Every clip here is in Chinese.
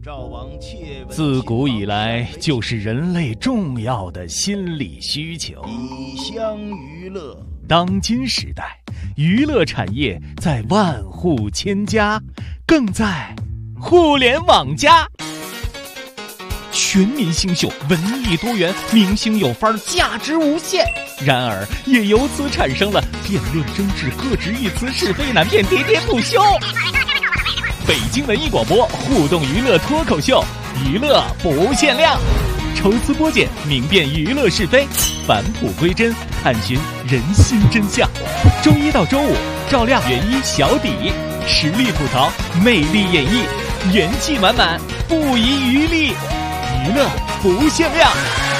自古以来就是人类重要的心理需求。 以乡娱乐。 当今时代，娱乐产业在万户千家，更在互联网加。全民新秀，文艺多元，明星有范儿，价值无限。然而，也由此产生了辩论争执、各执一词、是非难辨、喋喋不休。北京文艺广播互动娱乐脱口秀，娱乐不限量，抽丝剥茧，明辨娱乐是非，返璞归真，探寻人心真相。周一到周五，照亮原一小底，实力吐槽，魅力演绎，元气满满，不遗余力，娱乐不限量。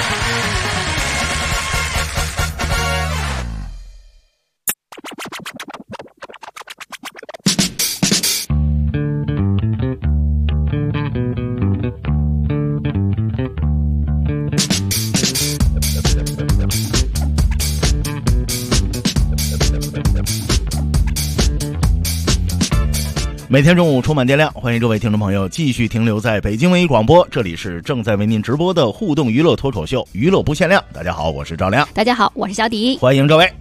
每天中午充满电量，欢迎各位听众朋友继续停留在北京文艺广播，这里是正在为您直播的互动娱乐脱口秀，娱乐不限量。大家好，我是赵亮。 大家好，我是小迪。 欢迎各位。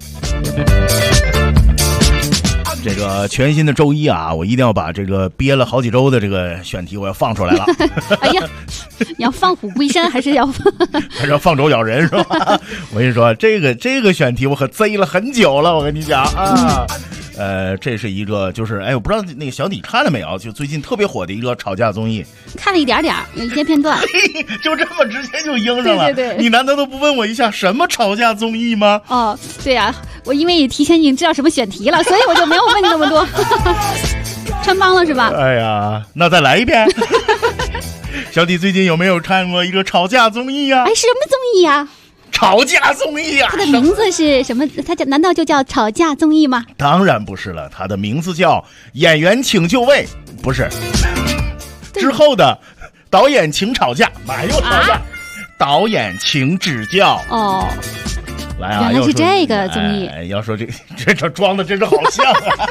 这个全新的周一啊，我一定要把这个憋了好几周的这个选题我要放出来了。 哎呀，你要放虎归山还是要放狗咬人是吧？我跟你说，这个选题我可贼了很久了，我跟你讲啊。这是一个就是我不知道那个小迪看了没有，就最近特别火的一个吵架综艺。 看了一点点，有一些片段。 就这么直接就应上了。 对， 你难道都不问我一下什么吵架综艺吗？ 哦，对呀，我因为也提前已经知道什么选题了，所以我就没有问你那么多。穿帮了是吧？ 哎呀，那再来一遍。小迪最近有没有看过一个吵架综艺啊？ 什么综艺啊？ 吵架综艺啊！ 它的名字是什么？它难道就叫吵架综艺吗？ 当然不是了，它的名字叫演员请就位，不是。之后的导演请吵架，马又吵架，导演请指教。哦，来啊， 原来是这个综艺。 要说这装的真是好像啊。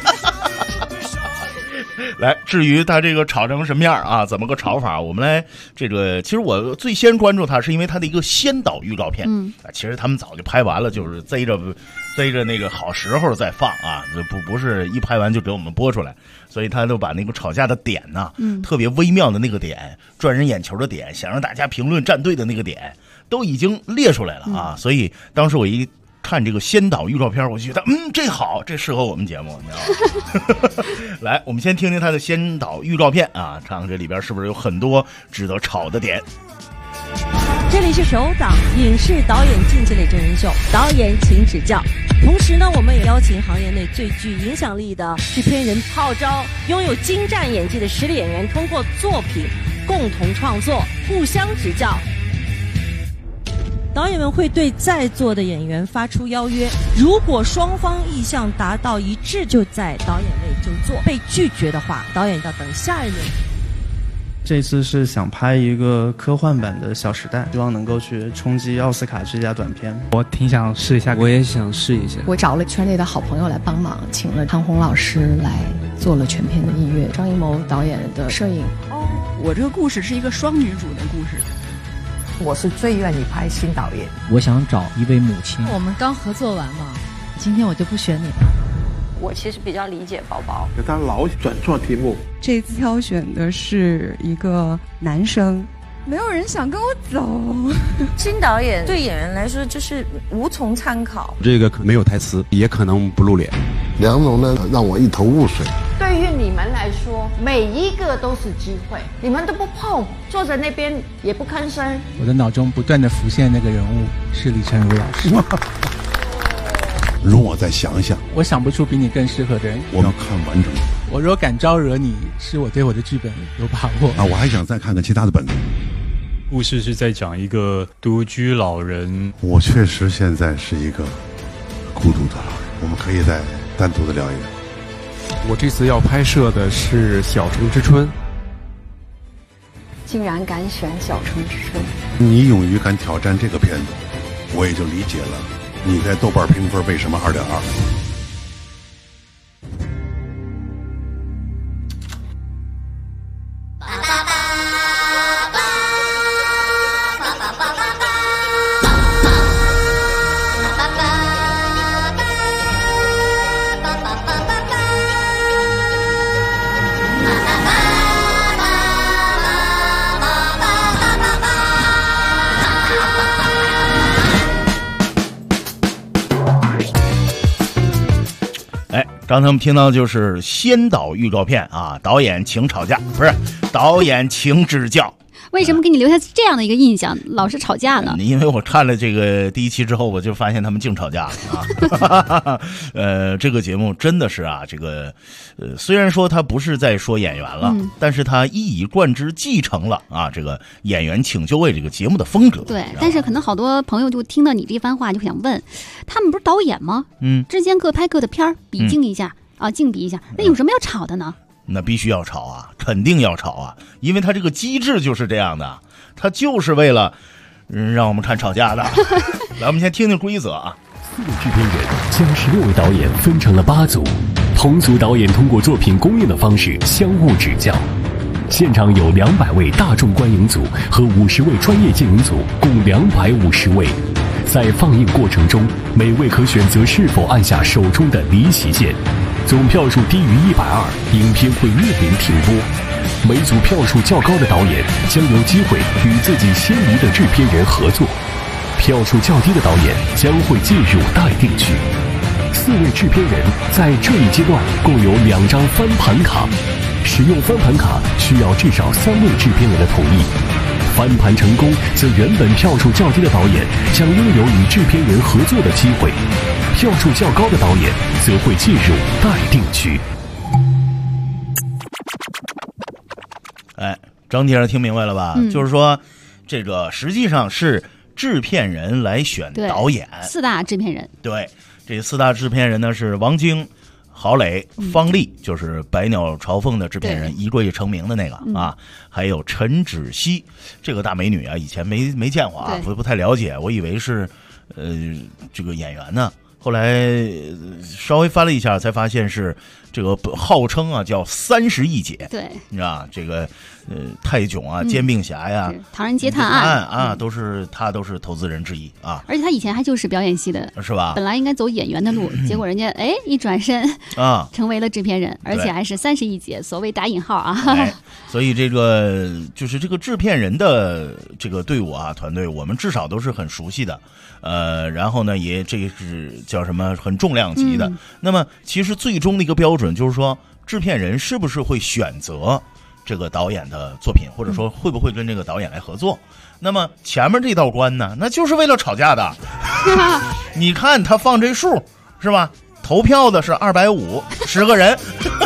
来，至于他这个吵成什么样啊，怎么个吵法，我们来这个，其实我最先关注他是因为他的一个先导预告片。其实他们早就拍完了，就是贼着那个好时候再放啊，不是一拍完就给我们播出来，所以他就把那个吵架的点呢，特别微妙的那个点，赚人眼球的点，想让大家评论站队的那个点，都已经列出来了啊。所以当时我一看这个先导预告片，我就觉得这好，这适合我们节目，你知道吗？来，我们先听听他的先导预告片啊，看看这里边是不是有很多值得吵的点。 这里是首档影视导演竞技类真人秀，导演请指教。同时呢，我们也邀请行业内最具影响力的制片人，号召拥有精湛演技的实力演员，通过作品共同创作，互相指教。导演们会对在座的演员发出邀约，如果双方意向达到一致，就在导演位就坐；被拒绝的话，导演要等下一轮。 这次是想拍一个科幻版的《小时代》，希望能够去冲击奥斯卡最佳短片。 我挺想试一下，我也想试一下。 我找了圈内的好朋友来帮忙，请了汤红老师来做了全片的音乐，张艺谋导演的摄影。 我这个故事是一个双女主的故事。 我是最愿意拍新导演。 我想找一位母亲。 我们刚合作完嘛，今天我就不选你了。 我其实比较理解宝宝， 他老转错题目。 这次挑选的是一个男生，没有人想跟我走。 新导演对演员来说就是无从参考。 这个没有台词，也可能不露脸。 梁龙呢，让我一头雾水。 对于你们来说，每一个都是机会，你们都不碰，坐在那边也不吭声。 我的脑中不断的浮现那个人物是李成儒老师。 容我再想想， 我想不出比你更适合的人。 我要看完整的。 我如果敢招惹你，是我对我的剧本有把握啊！我还想再看看其他的本子。 故事是在讲一个独居老人。 我确实现在是一个孤独的老人，我们可以再单独的聊一聊。 我这次要拍摄的是《小城之春》。 竟然敢选《小城之春》， 你勇于敢挑战这个片子，我也就理解了你在豆瓣评分为什么2.2。 刚才我们听到就是先导预告片啊，导演请吵架，不是导演请指教。 为什么给你留下这样的一个印象，老是吵架呢？ 因为我看了这个第一期之后，我就发现他们净吵架啊。这个节目真的是啊，这个虽然说他不是在说演员了，但是他一以贯之继承了啊这个演员请就位这个节目的风格。 对，但是可能好多朋友就听到你这番话就想问，他们不是导演吗？之间各拍各的片儿，比竞一下啊，竞比一下，那有什么要吵的呢？ 那必须要吵啊，肯定要吵啊，因为他这个机制就是这样的，他就是为了让我们看吵架的。来，我们先听听规则啊。 4位制片人将16位导演分成了8组，同组导演通过作品公映的方式相互指教。现场有200位大众观影组和50位专业经营组，共250位。在放映过程中，每位可选择是否按下手中的离席键。总票数低于120，影片会面临停播。每组票数较高的导演将有机会与自己心仪的制片人合作，票数较低的导演将会进入待定区。4位制片人在这一阶段共有2张翻盘卡，使用翻盘卡需要至少3位制片人的同意。翻盘成功，则原本票数较低的导演将拥有与制片人合作的机会，票数较高的导演则会进入待定区。 哎，张先生听明白了吧？就是说，这个实际上是制片人来选导演 ，4大制片人。 对，这4大制片人呢是王晶、郝蕾、方丽，就是《百鸟朝凤》的制片人，一坠成名的那个啊，还有陈芷溪，这个大美女啊，以前没见过啊，不太了解，我以为是这个演员呢。后来稍微翻了一下，才发现是这个号称啊叫30亿姐， 对， 你知道这个泰囧啊、煎饼侠呀、 唐人街探案啊，都是投资人之一啊。 而且他以前还就是表演系的， 是吧？ 本来应该走演员的路，结果人家一转身啊，成为了制片人，而且还是30亿姐，所谓打引号啊。 所以这个就是这个制片人的这个队伍啊，团队，我们至少都是很熟悉的。然后呢，也这是叫什么很重量级的。那么其实最终的一个标准就是说，制片人是不是会选择这个导演的作品，或者说会不会跟这个导演来合作？那么前面这道关呢，那就是为了吵架的。你看他放这数是吧？投票的是250，10个人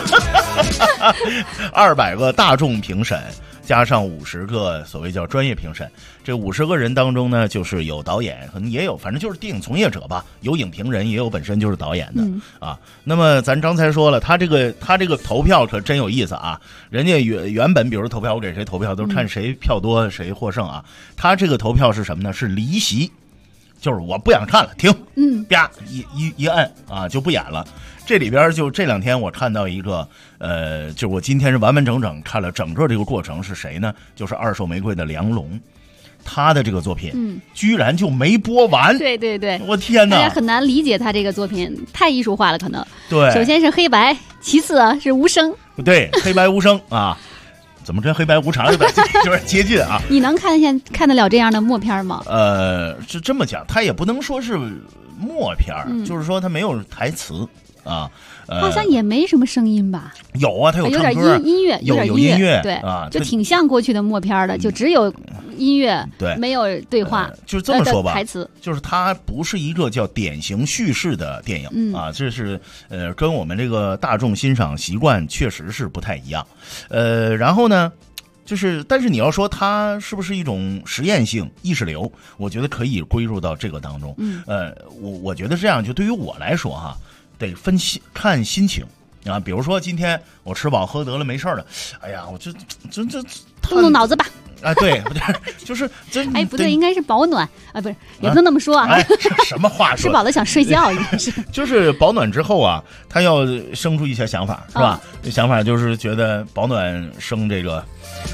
，200个大众评审。加上50个所谓叫专业评审，这50个人当中呢，就是有导演，可能也有，反正就是电影从业者吧，有影评人，也有本身就是导演的啊。那么咱刚才说了，他这个投票可真有意思啊，人家原本比如投票，我给谁投票都是看谁票多谁获胜啊。他这个投票是什么呢？是离席，就是我不想看了，停，啪一摁啊就不演了。这里边就这2天我看到一个就我今天是完完整整看了整个这个过程，是谁呢？就是二手玫瑰的梁龙，他的这个作品居然就没播完。 对对对， 我天哪， 大家很难理解他这个作品太艺术化了，可能对， 首先是黑白，其次是无声， 对，黑白无声啊，怎么跟黑白无常有点接近啊？ 你能看得了这样的默片吗？ 是这么讲，他也不能说是默片，就是说他没有台词。啊， 好像也没什么声音吧？ 有啊，他有唱歌，有点音乐， 有音乐， 对啊， 就挺像过去的默片的，就只有音乐， 对， 没有对话， 就是这么说吧， 台词， 就是它不是一个叫典型叙事的电影啊，这是跟我们这个大众欣赏习惯确实是不太一样，然后呢。就是，但是你要说它是不是一种实验性意识流，我觉得可以归入到这个当中。我觉得这样，就对于我来说哈，得看心情啊。比如说今天我吃饱喝得了没事了，哎呀，我这动动脑子吧。 啊，对，就是这。 哎，不对，应该是保暖啊，不是，也不能那么说啊。 哎，什么话说？ 吃饱了想睡觉，应该是。 就是保暖之后啊，他要生出一些想法，是吧？想法就是觉得保暖生这个。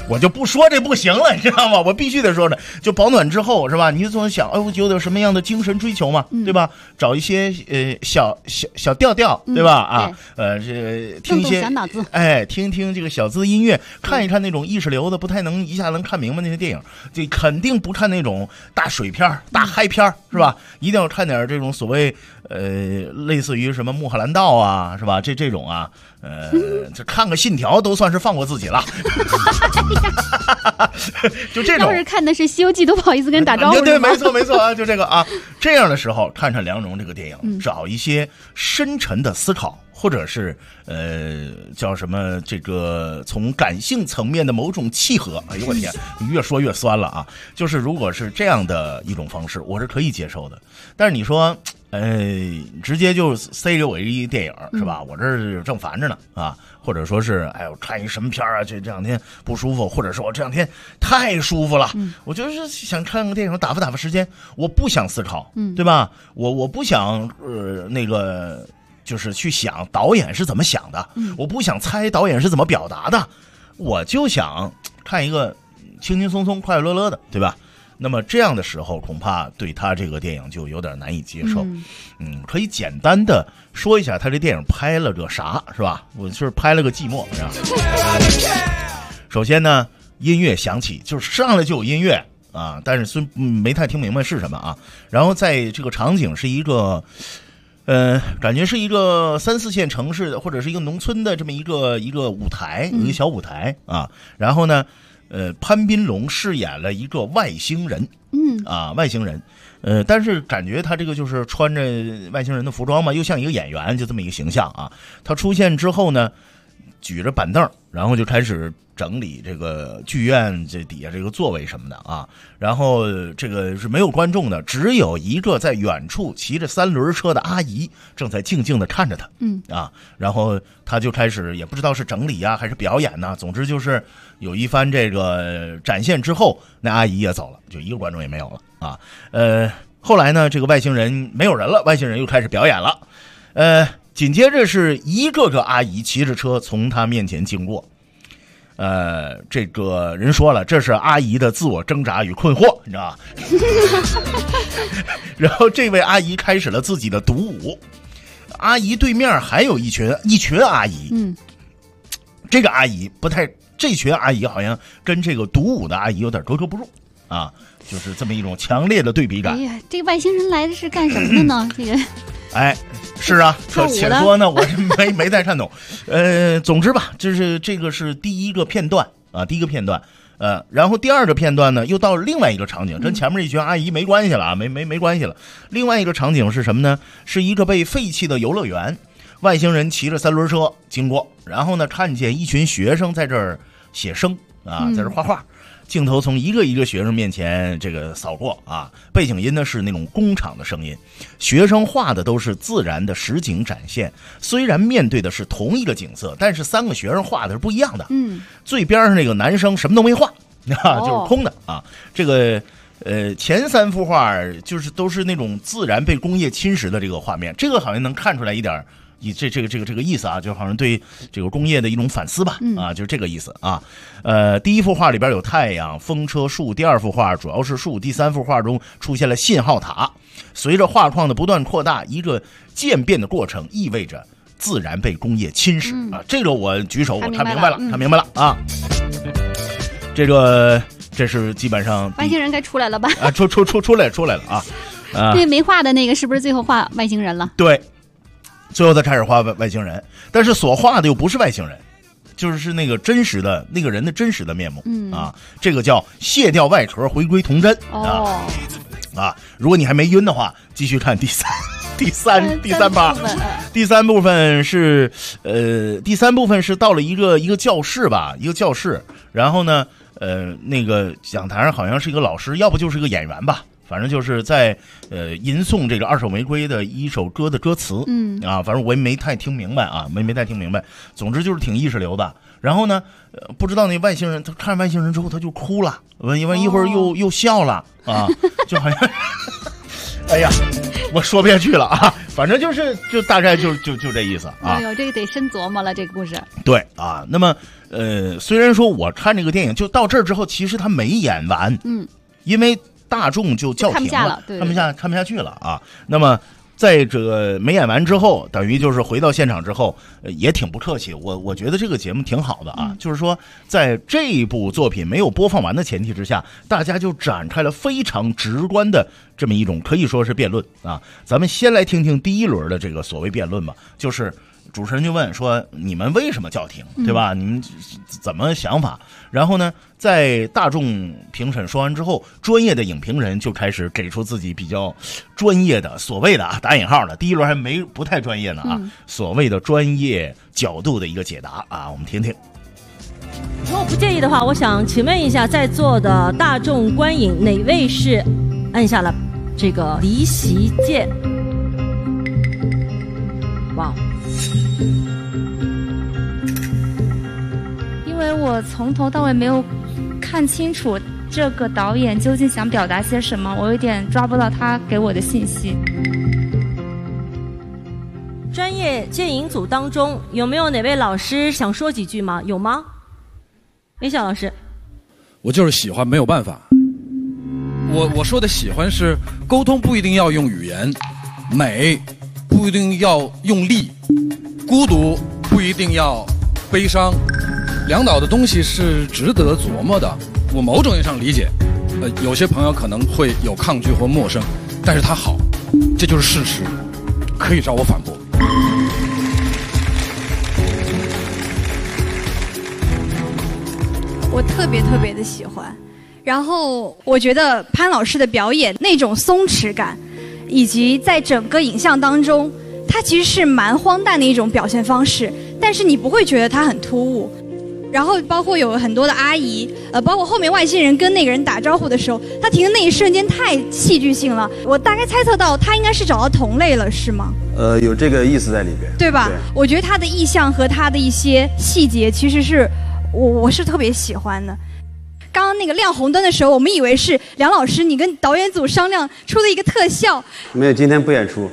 我就不说这不行了，你知道吗？我必须得说的，就保暖之后是吧？你就总想，哎，我有点什么样的精神追求嘛，对吧？找一些小调调，对吧？啊，这听一些小脑子， 哎，听听这个小资音乐，看一看那种意识流的，不太能一下能看明白那些电影，就肯定不看那种大水片、大嗨片，是吧？一定要看点这种所谓类似于什么穆赫兰道啊，是吧？这种啊，这看个信条都算是放过自己了。就这种， 要是看的是《西游记》，都不好意思跟人打招呼。 对，没错啊，就这个啊。这样的时候，看看梁荣这个电影，找一些深沉的思考，或者是叫什么这个从感性层面的某种契合。哎呦我天，你越说越酸了啊！就是如果是这样的一种方式，我是可以接受的。但是你说，直接就塞给我一电影是吧？我这正烦着呢啊，或者说是哎呦看一什么片啊，这两天不舒服，或者说我这两天太舒服了，我就是想看个电影打发时间，我不想思考，对吧？我不想那个就是去想导演是怎么想的，我不想猜导演是怎么表达的，我就想看一个轻轻松松快乐乐的，对吧？那么这样的时候，恐怕对他这个电影就有点难以接受。可以简单的说一下他这电影拍了个啥，是吧？我就是拍了个寂寞，是吧？首先呢，音乐响起，就是上来就有音乐啊，但是没太听明白是什么啊。然后在这个场景是一个，感觉是一个3、4线城市的或者是一个农村的这么一个舞台，一个小舞台啊。然后呢，潘斌龙饰演了一个外星人，外星人，但是感觉他这个就是穿着外星人的服装嘛，又像一个演员，就这么一个形象啊。他出现之后呢，举着板凳，然后就开始整理这个剧院这底下这个座位什么的啊。然后这个是没有观众的，只有一个在远处骑着3轮车的阿姨正在静静的看着他，然后他就开始也不知道是整理啊还是表演呢，总之就是有一番这个展现之后，那阿姨也走了，就一个观众也没有了啊。后来呢，这个外星人没有人了，外星人又开始表演了，紧接着是一个个阿姨骑着车从他面前经过。这个人说了，这是阿姨的自我挣扎与困惑，你知道吧？然后这位阿姨开始了自己的独舞，阿姨对面还有一群阿姨，这个阿姨不太，这群阿姨好像跟这个独舞的阿姨有点格格不入啊，就是这么一种强烈的对比感。 哎呀，这个外星人来的是干什么的呢？这个。 哎，是啊，可且说呢，我是没太看懂。总之吧，这个是第一个片段啊，然后第二个片段呢，又到了另外一个场景，跟前面一群阿姨没关系了啊，没关系了。另外一个场景是什么呢？是一个被废弃的游乐园，外星人骑着3轮车经过，然后呢，看见一群学生在这儿写生啊，在这儿画画。镜头从一个一个学生面前这个扫过啊，背景音呢是那种工厂的声音，学生画的都是自然的实景展现，虽然面对的是同一个景色，但是3个学生画的是不一样的。最边上那个男生什么都没画啊，就是空的啊。这个前3幅画就是都是那种自然被工业侵蚀的这个画面，这个好像能看出来一点。这个意思啊，就好像对这个工业的一种反思吧，啊，就是这个意思啊。第一幅画里边有太阳、风车、树，第2幅画主要是树，第3幅画中出现了信号塔。随着画框的不断扩大，一个渐变的过程意味着自然被工业侵蚀啊。这个我举手，我看明白了啊。这是基本上外星人该出来了吧？ 啊，出来了啊。 对，没画的那个是不是最后画外星人了？ 对。最后他开始画外星人，但是所画的又不是外星人，就是那个真实的那个人的真实的面目，啊，这个叫卸掉外壳，回归童真啊。如果你还没晕的话，继续看第三趴。第三部分是到了一个教室吧，一个教室，然后呢，那个讲台上好像是一个老师，要不就是个演员吧。反正就是在吟诵这个二手玫瑰的一首歌的歌词，反正我也没太听明白啊，没太听明白。总之就是挺意识流的。然后呢，不知道那外星人，他看外星人之后他就哭了，一会儿又笑了啊，就好像哎呀，我说不下去了啊，反正就大概就这意思啊。 哎呦，这个得深琢磨了，这个故事。 对啊，那么虽然说我看这个电影就到这儿之后，其实他没演完，因为大众就叫停了，看不下去了啊。那么在这个没演完之后，等于就是回到现场之后，也挺不客气。我觉得这个节目挺好的啊，就是说在这部作品没有播放完的前提之下，大家就展开了非常直观的这么一种可以说是辩论啊。咱们先来听听第一轮的这个所谓辩论吧，就是主持人就问说你们为什么叫停，对吧？你们怎么想法？然后呢，在大众评审说完之后，专业的影评人就开始给出自己比较专业的所谓的啊打引号的，第一轮还不太专业呢啊，所谓的专业角度的一个解答啊，我们听听。 如果不介意的话，我想请问一下在座的大众观影哪位是按下了这个离席键？哇！ 因为我从头到尾没有看清楚这个导演究竟想表达些什么，我有点抓不到他给我的信息。 专业鉴影组当中有没有哪位老师想说几句吗？有吗？梅晓老师。 我就是喜欢，没有办法。我说的喜欢是沟通不一定要用语言，美不一定要用力，孤独不一定要悲伤，梁导的东西是值得琢磨的。我某种意义上理解，有些朋友可能会有抗拒或陌生，但是他好，这就是事实，可以找我反驳。 我特别的喜欢，然后我觉得潘老师的表演那种松弛感，以及在整个影像当中，他其实是蛮荒诞的一种表现方式，但是你不会觉得他很突兀。然后包括有很多的阿姨，包括后面外星人跟那个人打招呼的时候，他停的那一瞬间太戏剧性了。我大概猜测到他应该是找到同类了，是吗？ 有这个意思在里边， 对吧？对，我觉得他的意象和他的一些细节，其实是我是特别喜欢的。刚刚那个亮红灯的时候，我们以为是梁老师你跟导演组商量出的一个特效。 没有，今天不演出。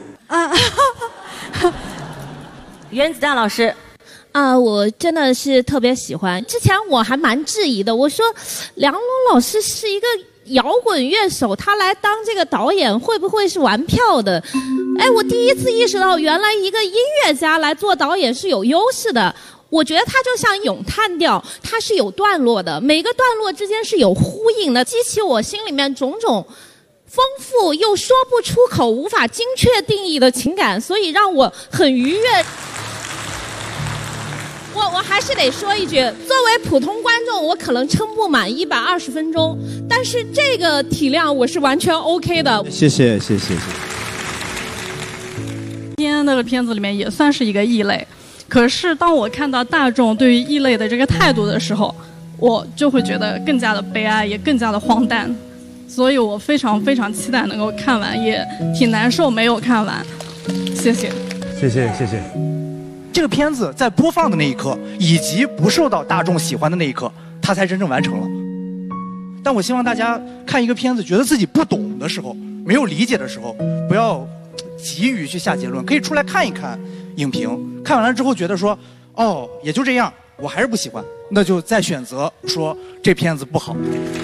原子弹老师。 我真的是特别喜欢。之前我还蛮质疑的，我说梁龙老师是一个摇滚乐手，他来当这个导演会不会是玩票的？我第一次意识到，原来一个音乐家来做导演是有优势的。我觉得它就像咏叹调，它是有段落的，每个段落之间是有呼应的，激起我心里面种种丰富又说不出口、无法精确定义的情感，所以让我很愉悦。我还是得说一句，作为普通观众，我可能撑不满120分钟，但是这个体量我是完全 OK 的。 谢谢。 今天那个片子里面也算是一个异类，可是当我看到大众对于异类的这个态度的时候，我就会觉得更加的悲哀，也更加的荒诞。所以我非常期待能够看完，也挺难受没有看完。谢谢。 这个片子在播放的那一刻，以及不受到大众喜欢的那一刻，它才真正完成了。但我希望大家看一个片子，觉得自己不懂的时候，没有理解的时候，不要急于去下结论，可以出来看一看影评，看完了之后觉得说，哦，也就这样，我还是不喜欢，那就再选择说这片子不好。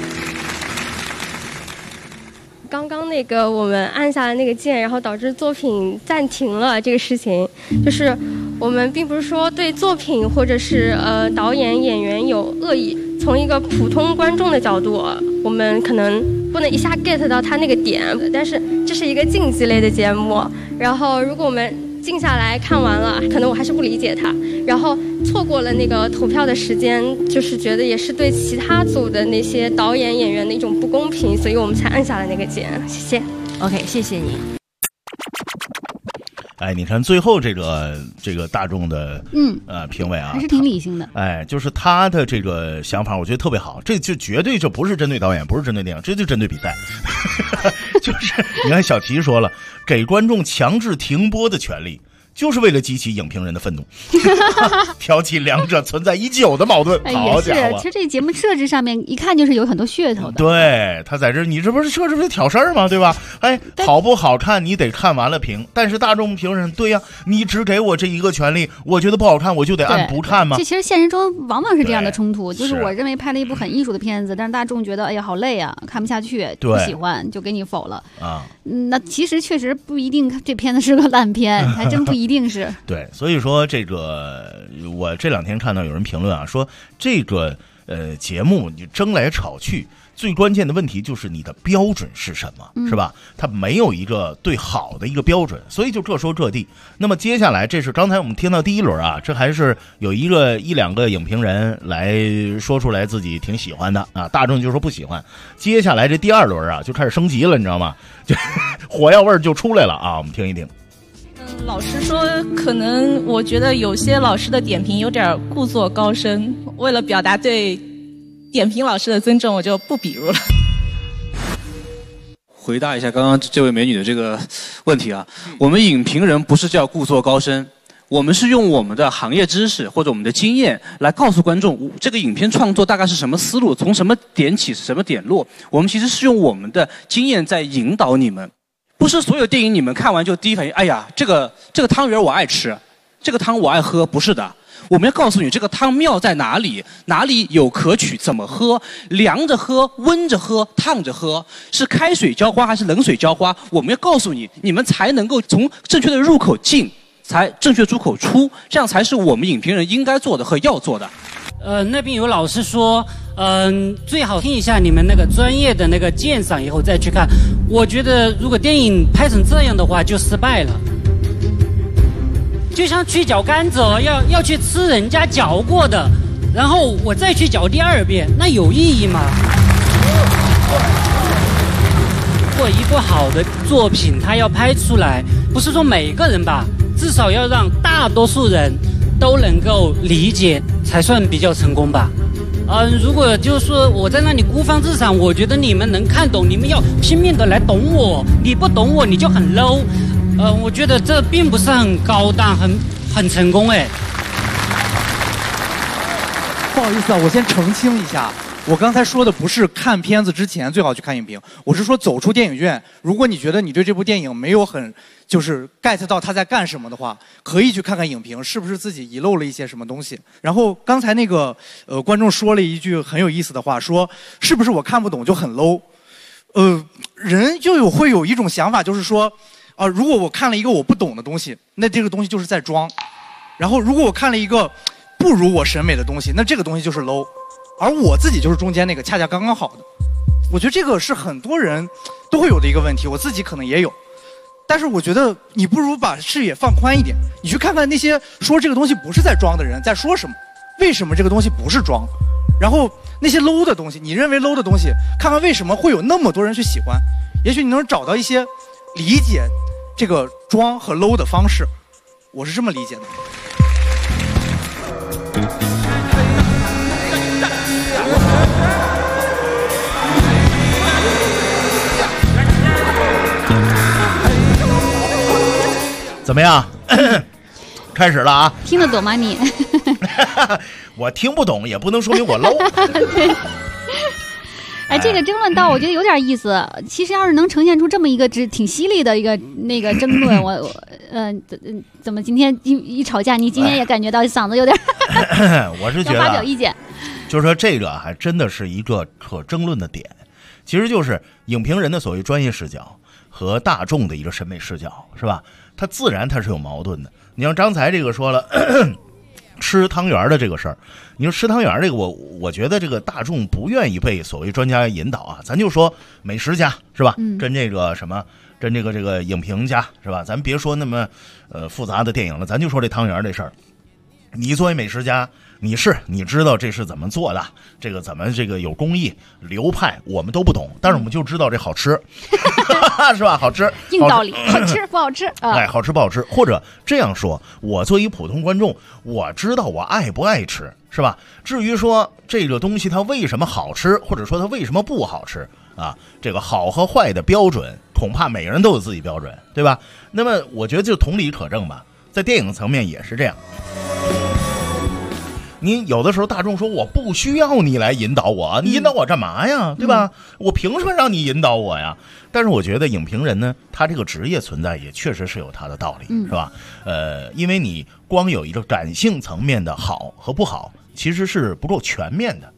刚刚那个我们按下了那个键，然后导致作品暂停了这个事情，就是我们并不是说对作品或者是导演演员有恶意，从一个普通观众的角度，我们可能不能一下 get 到他那个点，但是这是一个竞技类的节目，然后如果我们静下来看完了，可能我还是不理解他，然后错过了那个投票的时间，就是觉得也是对其他组的那些导演演员的一种不公平，所以我们才按下了那个键。谢谢。 OK， 谢谢你。 你看最后这个大众的评委啊， 还是挺理性的。 就是他的这个想法，我觉得特别好。这就绝对就不是针对导演，不是针对电影，这就针对比赛。就是你看小齐说了，给观众强制停播的权利， 就是为了激起影评人的愤怒，挑起两者存在已久的矛盾。好家伙， 其实这节目设置上面一看就是有很多噱头的。 对，他在这，你这不是设置不是挑事儿吗？对吧？哎，好不好看你得看完了评，但是大众评审对呀，你只给我这一个权利，我觉得不好看我就得按不看吗？ 这其实现实中往往是这样的冲突，就是我认为拍了一部很艺术的片子，但是大众觉得哎呀好累啊，看不下去，不喜欢就给你否了啊。那其实确实不一定这片子是个烂片，还真不一定是。 对，所以说这个我这两天看到有人评论啊，说这个节目你争来吵去，最关键的问题就是你的标准是什么，是吧？它没有一个对好的一个标准，所以就这说这地。那么接下来，这是刚才我们听到第一轮啊，这还是有一两个影评人来说出来自己挺喜欢的啊，大众就说不喜欢。接下来这第二轮啊，就开始升级了，你知道吗？就火药味就出来了啊，我们听一听。 老实说，可能我觉得有些老师的点评有点故作高深，为了表达对点评老师的尊重，我就不比如了。 回答一下刚刚这位美女的这个问题啊，我们影评人不是叫故作高深，我们是用我们的行业知识或者我们的经验来告诉观众，这个影片创作大概是什么思路，从什么点起，什么点落。我们其实是用我们的经验在引导你们。不是所有电影你们看完就第一反应，哎呀，这个汤圆我爱吃，这个汤我爱喝，不是的。我们要告诉你这个汤妙在哪里，哪里有可取，怎么喝，凉着喝，温着喝，烫着喝，是开水浇花还是冷水浇花，我们要告诉你，你们才能够从正确的入口进，才正确出口出，这样才是我们影评人应该做的和要做的。 那边有老师说，最好听一下你们那个专业的那个鉴赏以后再去看。我觉得如果电影拍成这样的话，就失败了。就像去嚼甘蔗，要去吃人家嚼过的，然后我再去嚼第二遍，那有意义吗？如果一部好的作品，它要拍出来，不是说每个人吧，至少要让大多数人都能够理解，才算比较成功吧。如果就是说我在那里孤芳自赏，我觉得你们能看懂，你们要拼命的来懂我，你不懂我你就很 low。我觉得这并不是很高档，很成功哎。 不好意思啊，我先澄清一下，我刚才说的不是看片子之前最好去看影评，我是说走出电影院，如果你觉得你对这部电影没有就是 get 到他在干什么的话，可以去看看影评，是不是自己遗漏了一些什么东西。然后刚才那个观众说了一句很有意思的话，说是不是我看不懂就很 low？人就会有一种想法，就是说如果我看了一个我不懂的东西，那这个东西就是在装。然后如果我看了一个不如我审美的东西，那这个东西就是 low。而我自己就是中间那个恰恰刚刚好的。我觉得这个是很多人都会有的一个问题，我自己可能也有。但是我觉得你不如把视野放宽一点，你去看看那些说这个东西不是在装的人在说什么，为什么这个东西不是装。然后那些 low 的东西，你认为 low 的东西，看看为什么会有那么多人去喜欢，也许你能找到一些理解这个装和 low 的方式。我是这么理解的。 怎么样？开始了啊！ 听得懂吗你？ 我听不懂，也不能说明我 low。 哎，这个争论到我觉得有点意思。其实要是能呈现出这么一个挺犀利的一个那个争论，怎么今天一吵架，你今天也感觉到嗓子有点我是觉得要发表意见， 就是说这个还真的是一个可争论的点，其实就是影评人的所谓专业视角和大众的一个审美视角，是吧？它自然它是有矛盾的。你像刚才这个说了吃汤圆的这个事儿，你说吃汤圆这个，我觉得这个大众不愿意被所谓专家引导啊，咱就说美食家是吧？跟这个什么，跟这个影评家是吧？咱别说那么复杂的电影了，咱就说这汤圆这事儿。你作为美食家，你知道这是怎么做的，这个怎么这个有工艺流派我们都不懂，但是我们就知道这好吃是吧？好吃硬道理，好吃不好吃哎，好吃不好吃，或者这样说，我作为普通观众，我知道我爱不爱吃，是吧？至于说这个东西它为什么好吃，或者说它为什么不好吃啊，这个好和坏的标准恐怕每个人都有自己标准，对吧？那么我觉得就同理可证吧， 在电影层面也是这样。你有的时候大众说我不需要你来引导我，你引导我干嘛呀，对吧？我凭什么让你引导我呀？但是我觉得影评人呢，他这个职业存在也确实是有他的道理，是吧？因为你光有一个感性层面的好和不好，其实是不够全面的。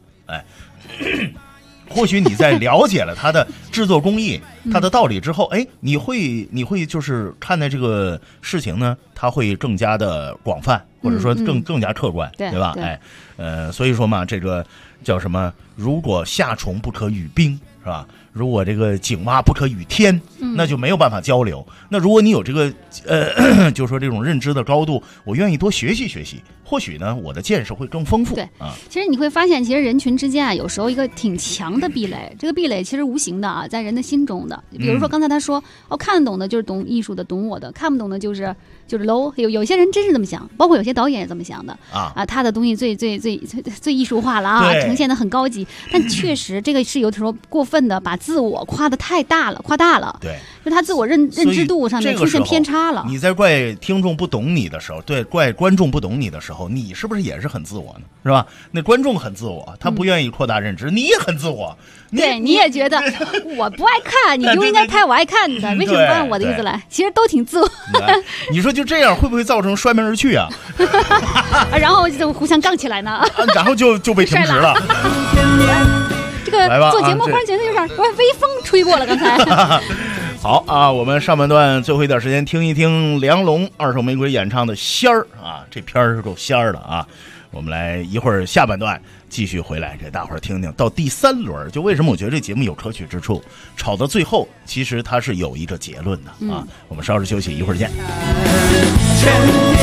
或许你在了解了他的制作工艺、他的道理之后，你会就是看待这个事情呢，他会更加的广泛，或者说更加客观，对吧？所以说嘛，这个叫什么？如果夏虫不可语冰，是吧？如果这个井蛙不可语天，那就没有办法交流。那如果你有这个就是说这种认知的高度，我愿意多学习学习，或许呢我的见识会更丰富。 对啊，其实你会发现，其实人群之间啊，有时候一个挺强的壁垒，这个壁垒其实无形的啊，在人的心中的。比如说刚才他说，看得懂的就是懂艺术的，懂我的；看不懂的就是 low。有些人真是这么想，包括有些导演也这么想的啊，他的东西最艺术化了啊，呈现的很高级，但确实这个是有的时候过分的把自我夸得太大了，夸大了。对，就他自我认知度上面出现偏差了。 你在怪听众不懂你的时候，对，怪观众不懂你的时候，你是不是也是很自我呢？是吧？那观众很自我，他不愿意扩大认知，你也很自我。 对，你也觉得我不爱看，你就应该拍我爱看的，为什么不按我的意思来？其实都挺自我。 你说就这样会不会造成摔门而去啊？ 然后就互相杠起来呢？ 然后就被停职了。 这个做节目忽然觉得有点微风吹过了，刚才。 好啊，我们上半段最后一点时间听一听梁龙、二手玫瑰演唱的《仙儿》啊，这片儿是够仙儿的啊。我们来一会儿下半段继续回来给大伙儿听听。到第3轮，就为什么我觉得这节目有可取之处，吵到最后其实它是有一个结论的啊。我们稍事休息，一会儿见。 全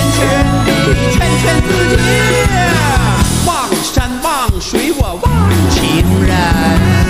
自己，望山望水我望情人。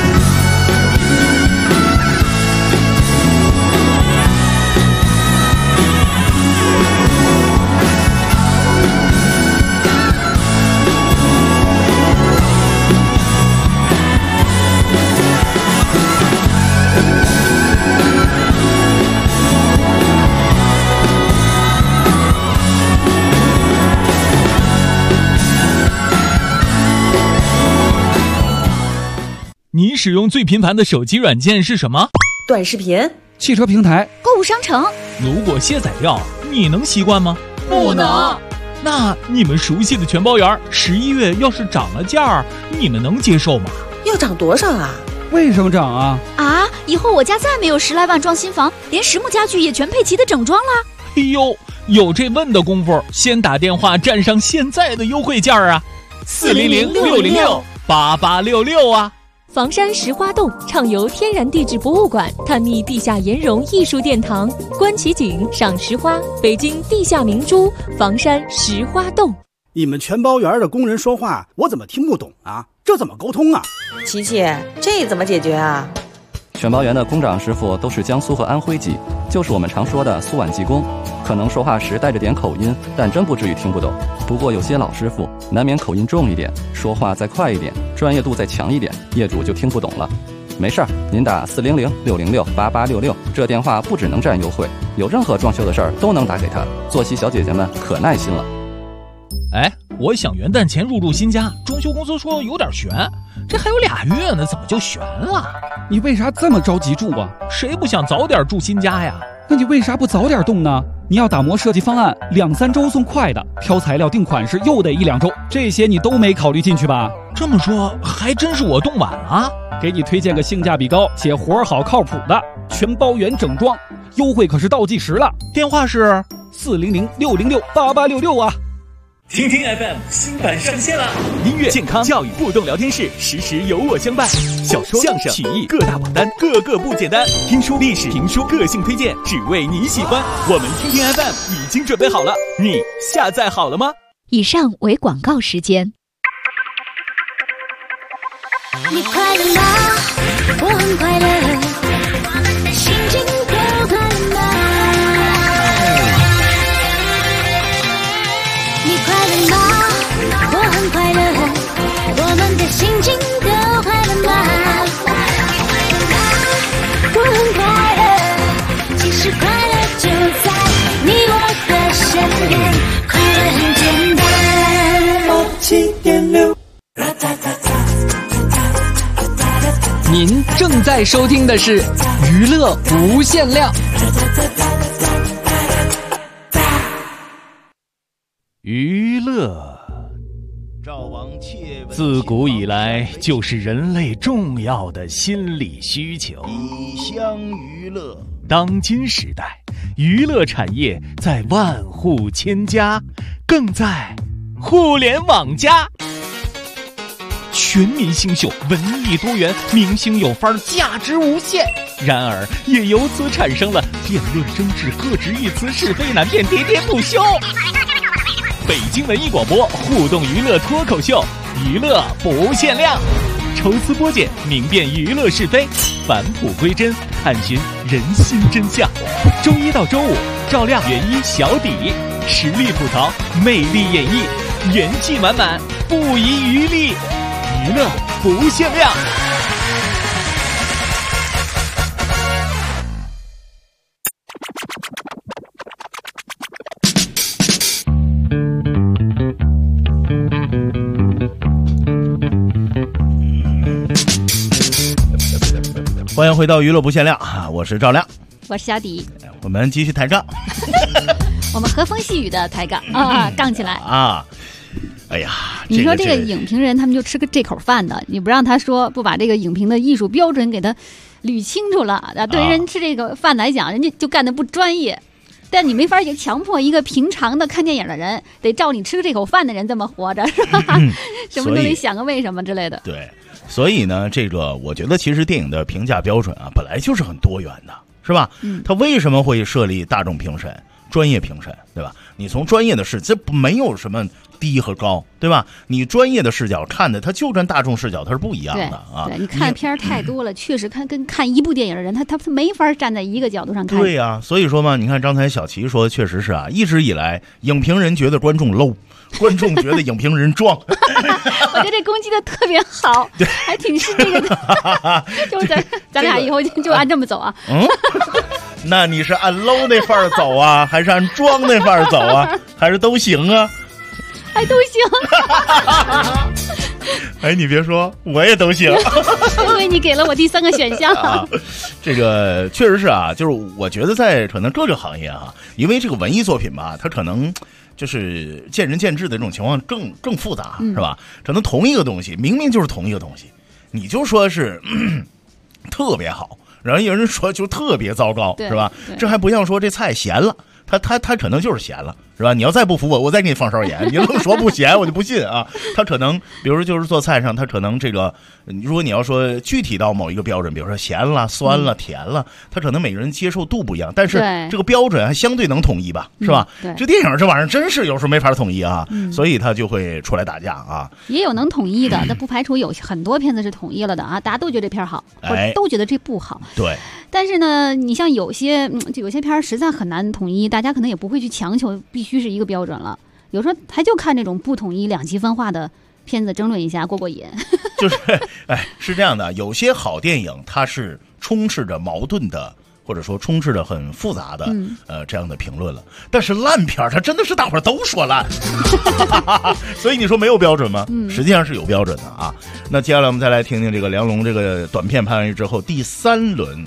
你使用最频繁的手机软件是什么？ 短视频、 汽车平台、 购物商城。 如果卸载掉，你能习惯吗？ 不能。 那你们熟悉的全包园11月要是涨了价，你们能接受吗？ 要涨多少啊？ 为什么涨啊？ 啊！以后我家再没有10来万装新房，连实木家具也全配齐的整装了。 哎呦，有这问的功夫，先打电话占上现在的优惠价啊！400-606-8866啊！ 房山石花洞畅游天然地质博物馆，探秘地下岩溶艺术殿堂，观奇景，赏石花，北京地下明珠，房山石花洞。 你们全包园的工人说话，我怎么听不懂啊？这怎么沟通啊？ 琪琪，这怎么解决啊？ 全包园的工长师傅都是江苏和安徽籍，就是我们常说的苏皖技工，可能说话时带着点口音，但真不至于听不懂。不过有些老师傅难免口音重一点，说话再快一点，专业度再强一点，业主就听不懂了。没事儿，您打400-606-8866，这电话不只能占优惠，有任何装修的事儿都能打给他。作息小姐姐们可耐心了。 哎，我想元旦前入住新家，装修公司说有点悬，这还有2月呢，怎么就悬了？ 你为啥这么着急住啊？ 谁不想早点住新家呀？ 那你为啥不早点动呢？你要打磨设计方案，2、3周送快的，挑材料定款式又得1、2周，这些你都没考虑进去吧？ 这么说还真是我动晚了。 给你推荐个性价比高且活好靠谱的全包园整装，优惠可是倒计时了。 电话是 400-606-8866啊。 听听 FM 新版上线了，音乐、健康、教育、互动聊天室，时时有我相伴。小说、相声、曲艺各大榜单，个个不简单。听书、历史、评书、个性推荐，只为你喜欢。我们听听 FM 已经准备好了，你下载好了吗？ 以上为广告时间。 你快乐吗？我很快乐，心情都快乐吗？你快乐吗？我很快乐，我们的心情都快乐吗？我很快乐，其实快乐就在你我的身边。 您正在收听的是娱乐无限量。 娱乐自古以来就是人类重要的心理需求。 一厢娱乐， 当今时代，娱乐产业在万户千家，更在互联网加。全民新秀，文艺多元，明星有范儿，价值无限。然而，也由此产生了辩论争执、各执一词、是非难辨、喋喋不休。北京文艺广播互动娱乐脱口秀，娱乐不限量，抽丝剥茧，明辨娱乐是非，返璞归真，探寻人心真相。周一到周五，照亮原一小底，实力吐槽，魅力演绎，元气满满，不遗余力，娱乐不限量。 欢迎回到娱乐不限量啊！我是赵亮， 我是小迪， 我们继续抬杠。 我们和风细雨的抬杠啊，杠起来啊！哎呀， 你说这个影评人他们就吃个这口饭的，你不让他说，不把这个影评的艺术标准给他捋清楚了啊，对人吃这个饭来讲，人家就干得不专业。但你没法也强迫一个平常的看电影的人得照你吃个这口饭的人这么活着，是吧？什么都得想个为什么之类的。 对。所以呢，这个我觉得其实电影的评价标准啊，本来就是很多元的，是吧？它为什么会设立大众评审、专业评审，对吧？你从专业的视角，这没有什么低和高，对吧？你专业的视角看的，它就跟大众视角它是不一样的啊。 对，你看片太多了，确实跟看一部电影的人，他没法站在一个角度上看。 对呀，所以说嘛，你看刚才小齐说，确实是啊，一直以来影评人觉得观众 low。观众觉得影评人壮， 我觉得这攻击的特别好，还挺是这个的。就咱俩以后就按这么走啊。 那你是按 low 那范儿走啊，还是按装那范儿走啊，还是都行啊？ 还都行。 哎，你别说，我也都行。 因为你给了我第三个选项。 这个确实是啊，就是我觉得在可能各个行业啊，因为这个文艺作品吧，它可能。就是见仁见智的这种情况更复杂，是吧？可能同一个东西，明明就是同一个东西，你就说是特别好，然后有人说就特别糟糕，是吧？这还不像说这菜咸了，他可能就是咸了，是吧？你要再不服我再给你放勺盐，你愣说不咸，我就不信啊！他可能，比如说就是做菜上，他可能这个，如果你要说具体到某一个标准，比如说咸了、酸了、甜了，他可能每个人接受度不一样，但是这个标准还相对能统一吧，是吧？这电影这玩意儿真是有时候没法统一啊，所以他就会出来打架啊。 也有能统一的，但不排除有很多片子是统一了的啊，大家都觉得这片好，或者都觉得这不好。 对。 但是呢，你像有些片实在很难统一，大家可能也不会去强求必须是一个标准了。有时候他就看这种不统一、两极分化的片子争论一下过瘾。 就是是这样的，有些好电影它是充斥着矛盾的，或者说充斥着很复杂的这样的评论了。但是烂片它真的是大伙儿都说烂，所以你说没有标准吗？实际上是有标准的啊。那接下来我们再来听听这个梁龙这个短片拍完之后第三轮。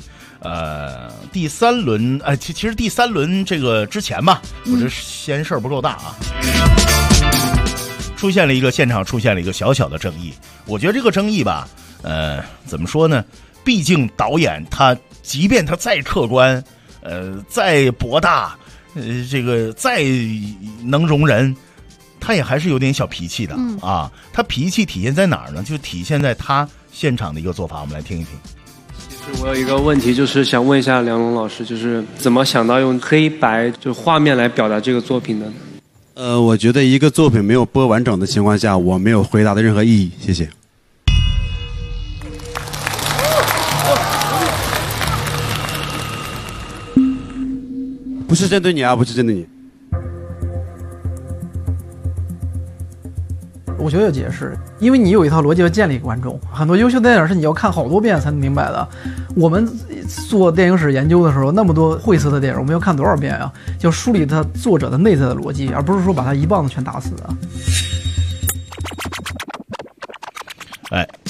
其实第三轮这个之前吧，我这嫌事儿不够大啊，现场出现了一个小小的争议。我觉得这个争议吧，怎么说呢？毕竟导演他即便他再客观，再博大，这个再能容人，他也还是有点小脾气的啊。他脾气体现在哪儿呢？就体现在他现场的一个做法，我们来听一听。 我有一个问题，就是想问一下梁龙老师，就是怎么想到用黑白就画面来表达这个作品的？ 我觉得一个作品没有播完整的情况下，我没有回答的任何意义。谢谢。不是针对你啊，不是针对你。 我觉得有解释，因为你有一套逻辑要建立观众。很多优秀电影是你要看好多遍才能明白的。我们做电影史研究的时候，那么多晦涩的电影，我们要看多少遍啊？要梳理它作者的内在的逻辑，而不是说把它一棒子全打死啊。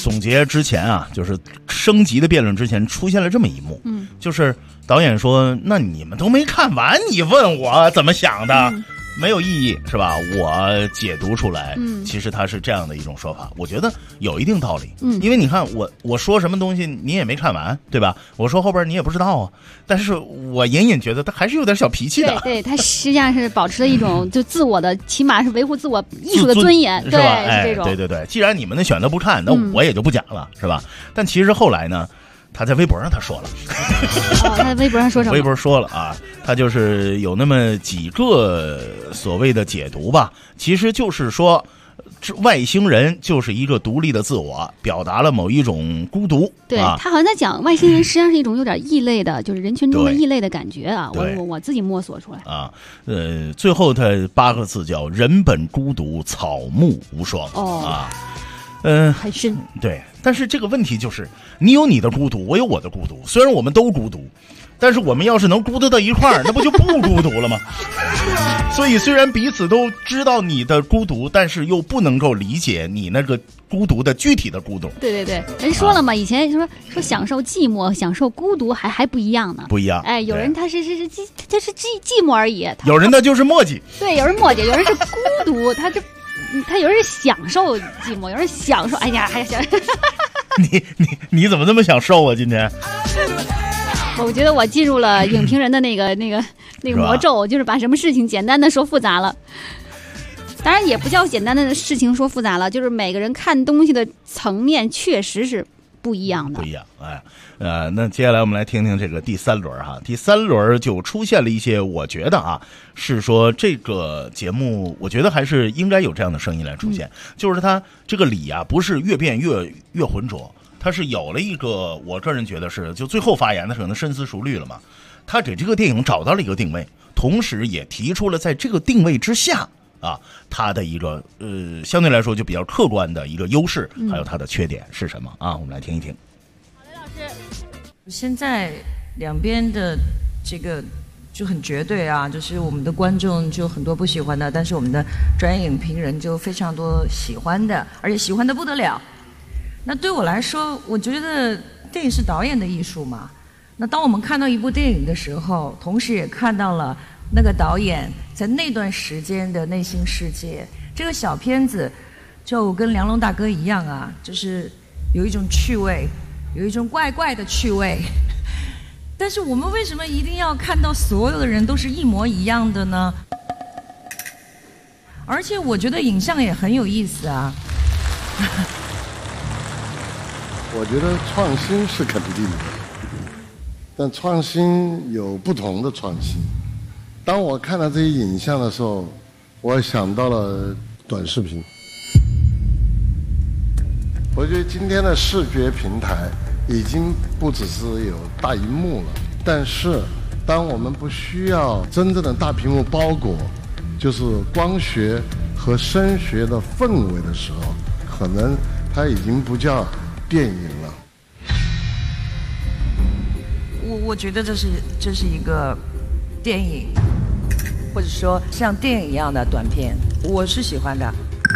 总结之前啊，就是升级的辩论之前出现了这么一幕，就是导演说：“那你们都没看完，你问我怎么想的？”没有意义是吧？我解读出来，其实它是这样的一种说法，我觉得有一定道理。因为你看我说什么东西你也没看完，对吧？我说后边你也不知道啊，但是我隐隐觉得他还是有点小脾气的。 对，他实际上是保持了一种就自我的，起码是维护自我艺术的尊严， 是吧？ 对，是这种。 对，既然你们选择不看，那我也就不讲了，是吧？但其实后来呢？他在微博上他说了， 他在微博上说什么？ 微博说了啊，他就是有那么几个所谓的解读吧，其实就是说，外星人就是一个独立的自我，表达了某一种孤独。 对，他好像在讲外星人实际上是一种有点异类的，就是人群中的异类的感觉啊。我自己摸索出来啊。最后他8个字叫“人本孤独，草木无双”啊。 很深。 对，但是这个问题就是，你有你的孤独，我有我的孤独。虽然我们都孤独，但是我们要是能孤独到一块儿，那不就不孤独了吗？所以虽然彼此都知道你的孤独，但是又不能够理解你那个孤独的具体的孤独。 对，人说了嘛，以前说享受寂寞、享受孤独还不一样呢。 不一样。 哎，有人他是寂寞而已， 有人他就是磨叽。 对，有人磨叽，有人是孤独，他有人享受寂寞，有人享受，哎呀，还想你怎么这么想受啊？今天我觉得我进入了影评人的那个魔咒，就是把什么事情简单的说复杂了。当然也不叫简单的事情说复杂了，就是每个人看东西的层面确实是不一样的。 不一样，那接下来我们来听听这个第3轮哈。第3轮就出现了一些，我觉得啊，是说这个节目，我觉得还是应该有这样的声音来出现，就是它这个理啊，不是越变越浑浊，它是有了一个，我个人觉得是，就最后发言的时候，深思熟虑了嘛。他给这个电影找到了一个定位，同时也提出了在这个定位之下啊，它的一个相对来说就比较客观的一个优势，还有它的缺点是什么啊？我们来听一听。 好的，老师。现在两边的这个就很绝对啊，就是我们的观众就很多不喜欢的，但是我们的专业影评人就非常多喜欢的，而且喜欢的不得了。那对我来说，我觉得电影是导演的艺术嘛。那当我们看到一部电影的时候，同时也看到了那个导演在那段时间的内心世界。这个小片子就跟梁龙大哥一样啊，就是有一种趣味，有一种怪怪的趣味。但是我们为什么一定要看到所有的人都是一模一样的呢？而且我觉得影像也很有意思啊。 我觉得创新是肯定的，但创新有不同的创新。当我看到这些影像的时候，我想到了短视频。我觉得今天的视觉平台已经不只是有大荧幕了，但是当我们不需要真正的大屏幕包裹，就是光学和声学的氛围的时候，可能它已经不叫电影了。 我觉得这是一个电影，或者说像电影一样的短片，我是喜欢的。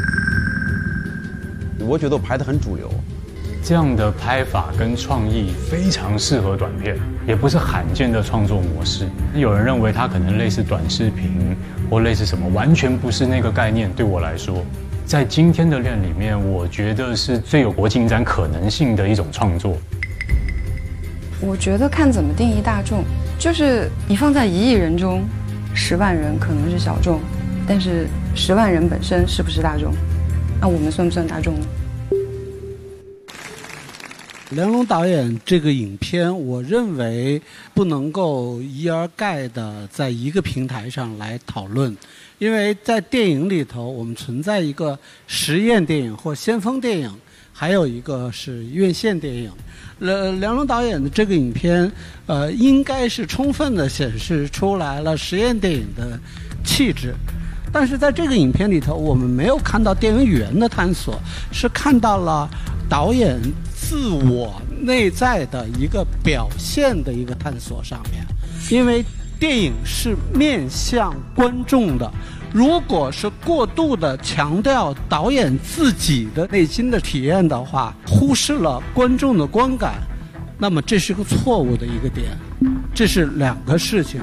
我觉得我拍得很主流， 这样的拍法跟创意非常适合短片，也不是罕见的创作模式。有人认为它可能类似短视频或类似什么，完全不是那个概念。对我来说，在今天的链里面，我觉得是最有国际影展可能性的一种创作。 我觉得看怎么定义大众，就是你放在1亿人中，10万人可能是小众，但是10万人本身是不是大众？那我们算不算大众呢？ 梁龙导演这个影片，我认为不能够一而概的在一个平台上来讨论，因为在电影里头，我们存在一个实验电影或先锋电影，还有一个是院线电影。梁龙导演的这个影片，应该是充分的显示出来了实验电影的气质。但是在这个影片里头，我们没有看到电影语言的探索，是看到了导演自我内在的一个表现的一个探索上面。因为电影是面向观众的， 如果是过度的强调导演自己的内心的体验的话，忽视了观众的观感，那么这是个错误的一个点，这是两个事情。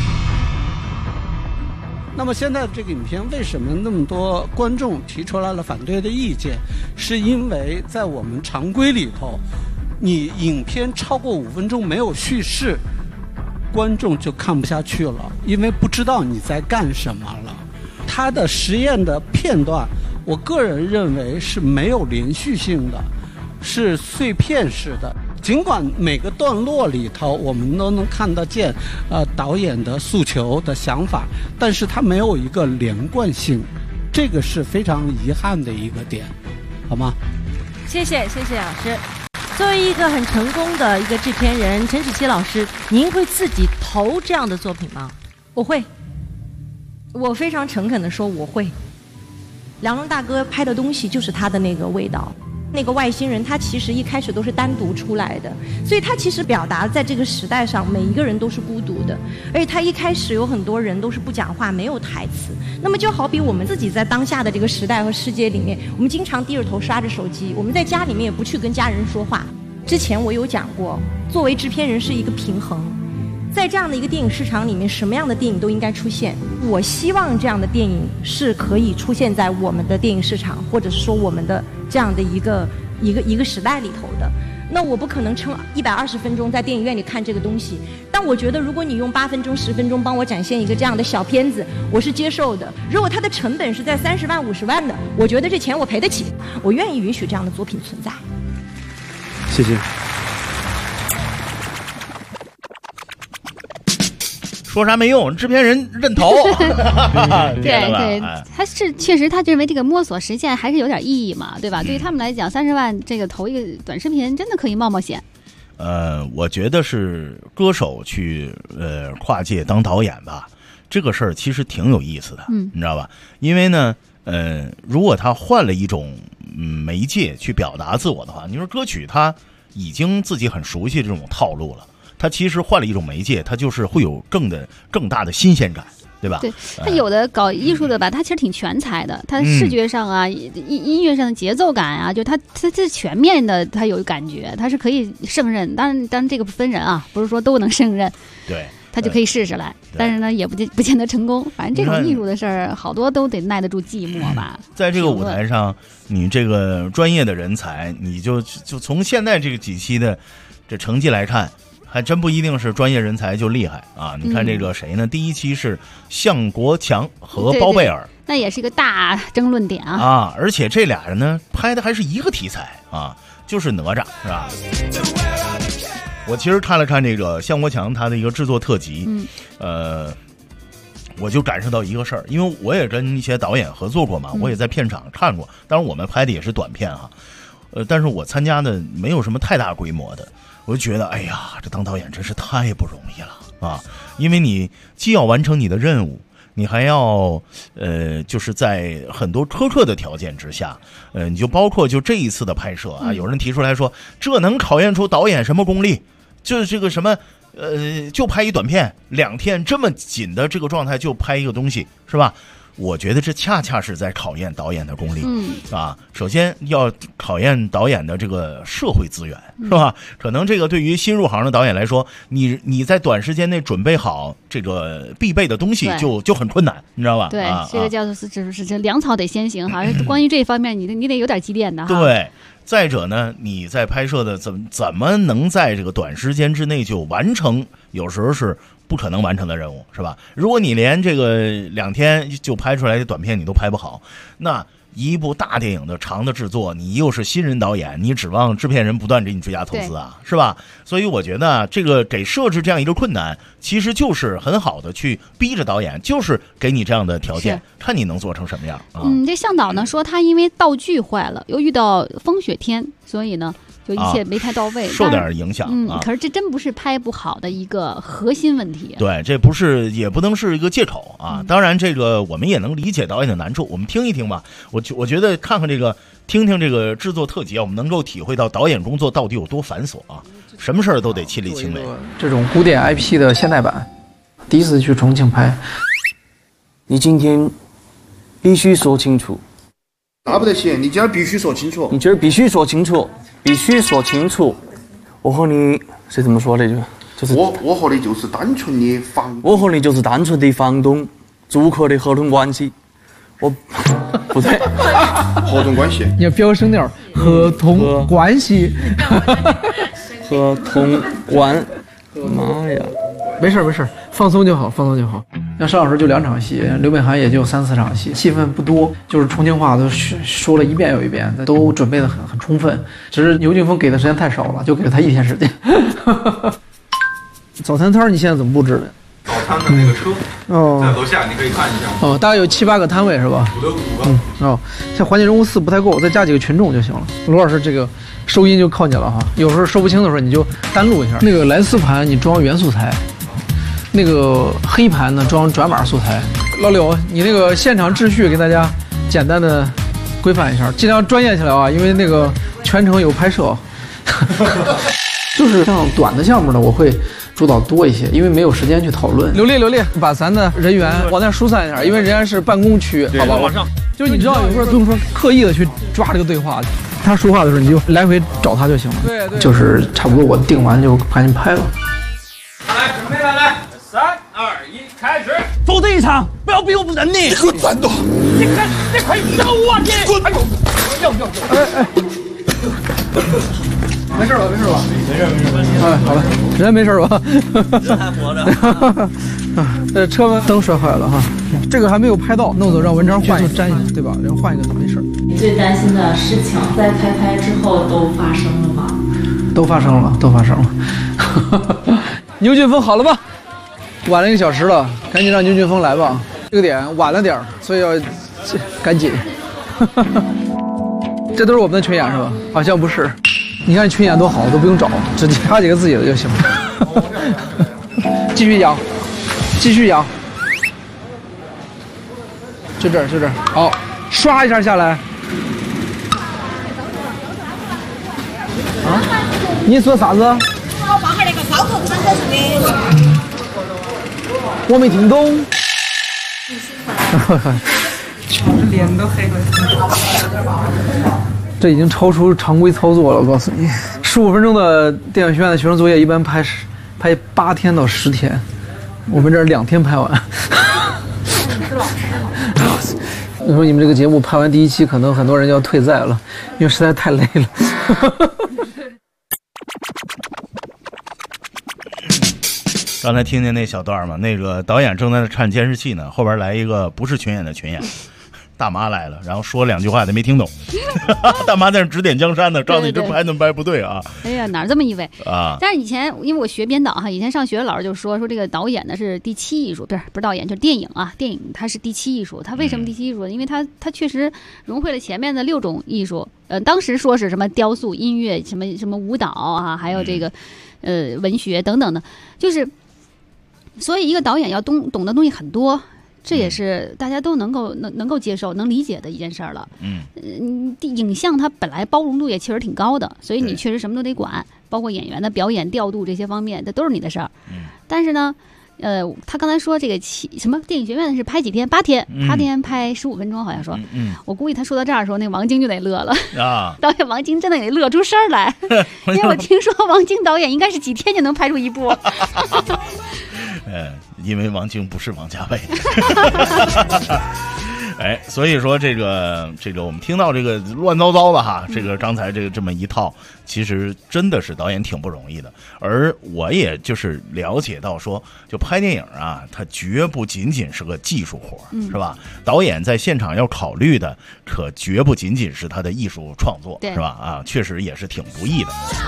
那么现在这个影片为什么那么多观众提出来了反对的意见，是因为在我们常规里头，你影片超过5分钟没有叙事，观众就看不下去了，因为不知道你在干什么了。他的实验的片段，我个人认为是没有连续性的，是碎片式的。尽管每个段落里头我们都能看得见导演的诉求的想法，但是它没有一个连贯性，这个是非常遗憾的一个点，好吗？ 谢谢老师。作为一个很成功的一个制片人，陈芷琪老师，您会自己投这样的作品吗？ 我会，我非常诚恳地说我会。梁龙大哥拍的东西就是他的那个味道，那个外星人他其实一开始都是单独出来的，所以他其实表达在这个时代上每一个人都是孤独的，而且他一开始有很多人都是不讲话没有台词。那么就好比我们自己在当下的这个时代和世界里面，我们经常低着头刷着手机，我们在家里面也不去跟家人说话。之前我有讲过，作为制片人是一个平衡，在这样的一个电影市场里面，什么样的电影都应该出现。我希望这样的电影是可以出现在我们的电影市场，或者是说我们的这样的一个时代里头的。那我不可能撑120分钟在电影院里看这个东西，但我觉得如果你用8分钟10分钟帮我展现一个这样的小片子，我是接受的。如果它的成本是在30万50万的，我觉得这钱我赔得起，我愿意允许这样的作品存在。 谢谢。 说啥没用，制片人认头。 对，他是确实他认为这个摸索实现还是有点意义嘛，对吧？对于他们来讲，30万这个投一个短视频真的可以冒险。 我觉得是歌手去跨界当导演吧，这个事儿其实挺有意思的，你知道吧？因为呢，如果他换了一种媒介去表达自我的话，你说歌曲他已经自己很熟悉这种套路了。他其实换了一种媒介，他就是会有更大的新鲜感，对吧？ 对，他有的搞艺术的吧，他其实挺全才的，他视觉上啊、音乐上的节奏感啊，就他这全面的，他有感觉，他是可以胜任。当然这个分人啊，不是说都能胜任。 对。 他就可以试试来，但是呢，也不见得成功。反正这种艺术的事儿，好多都得耐得住寂寞吧。 在这个舞台上，你这个专业的人才，你就从现在这个几期的这成绩来看，还真不一定是专业人才就厉害啊！你看这个谁呢？第一期是向国强和包贝尔， 那也是一个大争论点啊！ 而且这俩人呢，拍的还是一个题材啊，就是哪吒，是吧？我其实看了看这个向国强他的一个制作特辑，我就感受到一个事儿，因为我也跟一些导演合作过嘛，我也在片场看过，当然我们拍的也是短片哈，但是我参加的没有什么太大规模的，我就觉得哎呀，这当导演真是太不容易了啊，因为你既要完成你的任务，你还要就是在很多苛刻的条件之下，你就包括就这一次的拍摄啊，有人提出来说，这能考验出导演什么功力？就是这个什么就拍一短片2天这么紧的这个状态就拍一个东西，是吧？我觉得这恰恰是在考验导演的功力，首先要考验导演的这个社会资源，是吧？可能这个对于新入行的导演来说，你在短时间内准备好这个必备的东西就很困难，你知道吧？ 对，这个叫做是粮草得先行哈。关于这方面，你得有点积淀的哈。 对。再者呢，你在拍摄的怎么能在这个短时间之内就完成，有时候是不可能完成的任务，是吧？如果你连这个2天就拍出来的短片你都拍不好，那一部大电影的长的制作，你又是新人导演，你指望制片人不断给你追加投资啊，是吧？所以我觉得这个给设置这样一个困难，其实就是很好的去逼着导演，就是给你这样的条件，看你能做成什么样啊。 这向导呢说他因为道具坏了，又遇到风雪天，所以呢就一切没太到位， 受点影响。 可是这真不是拍不好的一个核心问题。 对，这不是也不能是一个借口啊。当然，这个我们也能理解导演的难处。我们听一听吧。我觉得看看这个，听听这个制作特辑啊，我们能够体会到导演工作到底有多繁琐啊。什么事儿都得亲力亲为。 这种古典 IP 的现代版，第一次去重庆拍。 你今天必须说清楚。 那不得行，你今儿必须说清楚。 你今儿必须说清楚，必须说清楚。我和你是怎么说的？就是我和你就是单纯的我和你就是单纯的房东租客的合同关系。我不对， 合同关系。 你要标声点，合同关系。 合同关，妈呀！ 没事，放松就好。像邵老师就2场戏，刘美涵也就3、4场戏，戏份不多，就是重庆话都说了一遍又一遍，都准备的很充分。只是牛俊峰给的时间太少了，就给了他1天时间。早餐摊你现在怎么布置的？ 早餐的那个车在楼下，你可以看一下。 大概有7、8个摊位是吧 ？5到5个。 像环境人物4不太够，再加几个群众就行了。罗老师这个收音就靠你了哈，有时候说不清的时候你就单录一下。那个蓝丝盘你装原素材，那个黑盘呢装转码素材。老柳，你那个现场秩序给大家简单的规范一下，尽量专业起来啊，因为那个全程有拍摄。就是像短的项目呢，我会主导多一些，因为没有时间去讨论。刘烈，把咱的人员往那疏散一下，因为人家是办公区，好吧？往上，就是你知道，有时候不用说刻意的去抓这个对话，他说话的时候你就来回找他就行了。对，就是差不多我定完就赶紧拍了。 来，准备了，来，3、2、1，开始。 走这一场，不要逼我不忍你。 给我转动！你快让我你！哎呦， 没事吧？好了，人没事吧？ 人还活着。 车门灯摔坏了哈，这个还没有拍到，弄走让文章换一个，粘一下，对吧？人换一个都没事。 你最担心的事情在开拍之后都发生了吗？ 都发生了。牛俊峰好了吧？晚了1个小时了，赶紧让牛俊峰来吧。这个点晚了点，所以要赶紧。这都是我们的群演是吧？好像不是。你看群演多好，都不用找，直接插几个自己的就行了。继续养，就这儿，好，刷一下下来。啊？你说啥子？ 我放个那个烧头穿在上面。 我没听懂。 脸都黑了。 这已经超出常规操作了，我告诉你，15分钟的电影学院的学生作业一般拍8天到10天，我们这儿2天拍完。你说你们这个节目拍完第1期，可能很多人就要退赛了，因为实在太累了。 刚才听见那小段吗？那个导演正在看监视器呢，后边来一个不是群演的群演。大妈来了，然后说2句话他没听懂。大妈在那指点江山呢，照你这拍怎么拍不对啊？ 哎呀，哪儿这么一位啊？ 但是以前因为我学编导哈，以前上学老师就说这个导演呢是第7艺术，不是导演，就是电影啊，电影它是第7艺术。它为什么第7艺术呢？因为它确实融汇了前面的6种艺术。当时说是什么雕塑、音乐、什么舞蹈啊，还有这个文学等等的，就是所以一个导演要懂的东西很多。这也是大家都能够接受、能理解的一件事儿了。影像它本来包容度也确实挺高的，所以你确实什么都得管，包括演员的表演调度这些方面，这都是你的事儿。但是呢，他刚才说这个什么电影学院是拍几天？8天，8天拍15分钟，好像说。我估计他说到这儿的时候，那王晶就得乐了啊！导演王晶真的得乐出声来，因为我听说王晶导演应该是几天就能拍出一部。 因为王晶不是王家卫。哎，所以说这个我们听到这个乱糟糟的哈，这个刚才这么一套，其实真的是导演挺不容易的。而我也就是了解到说，就拍电影啊，它绝不仅仅是个技术活，是吧？导演在现场要考虑的，可绝不仅仅是他的艺术创作，是吧？啊，确实也是挺不易的。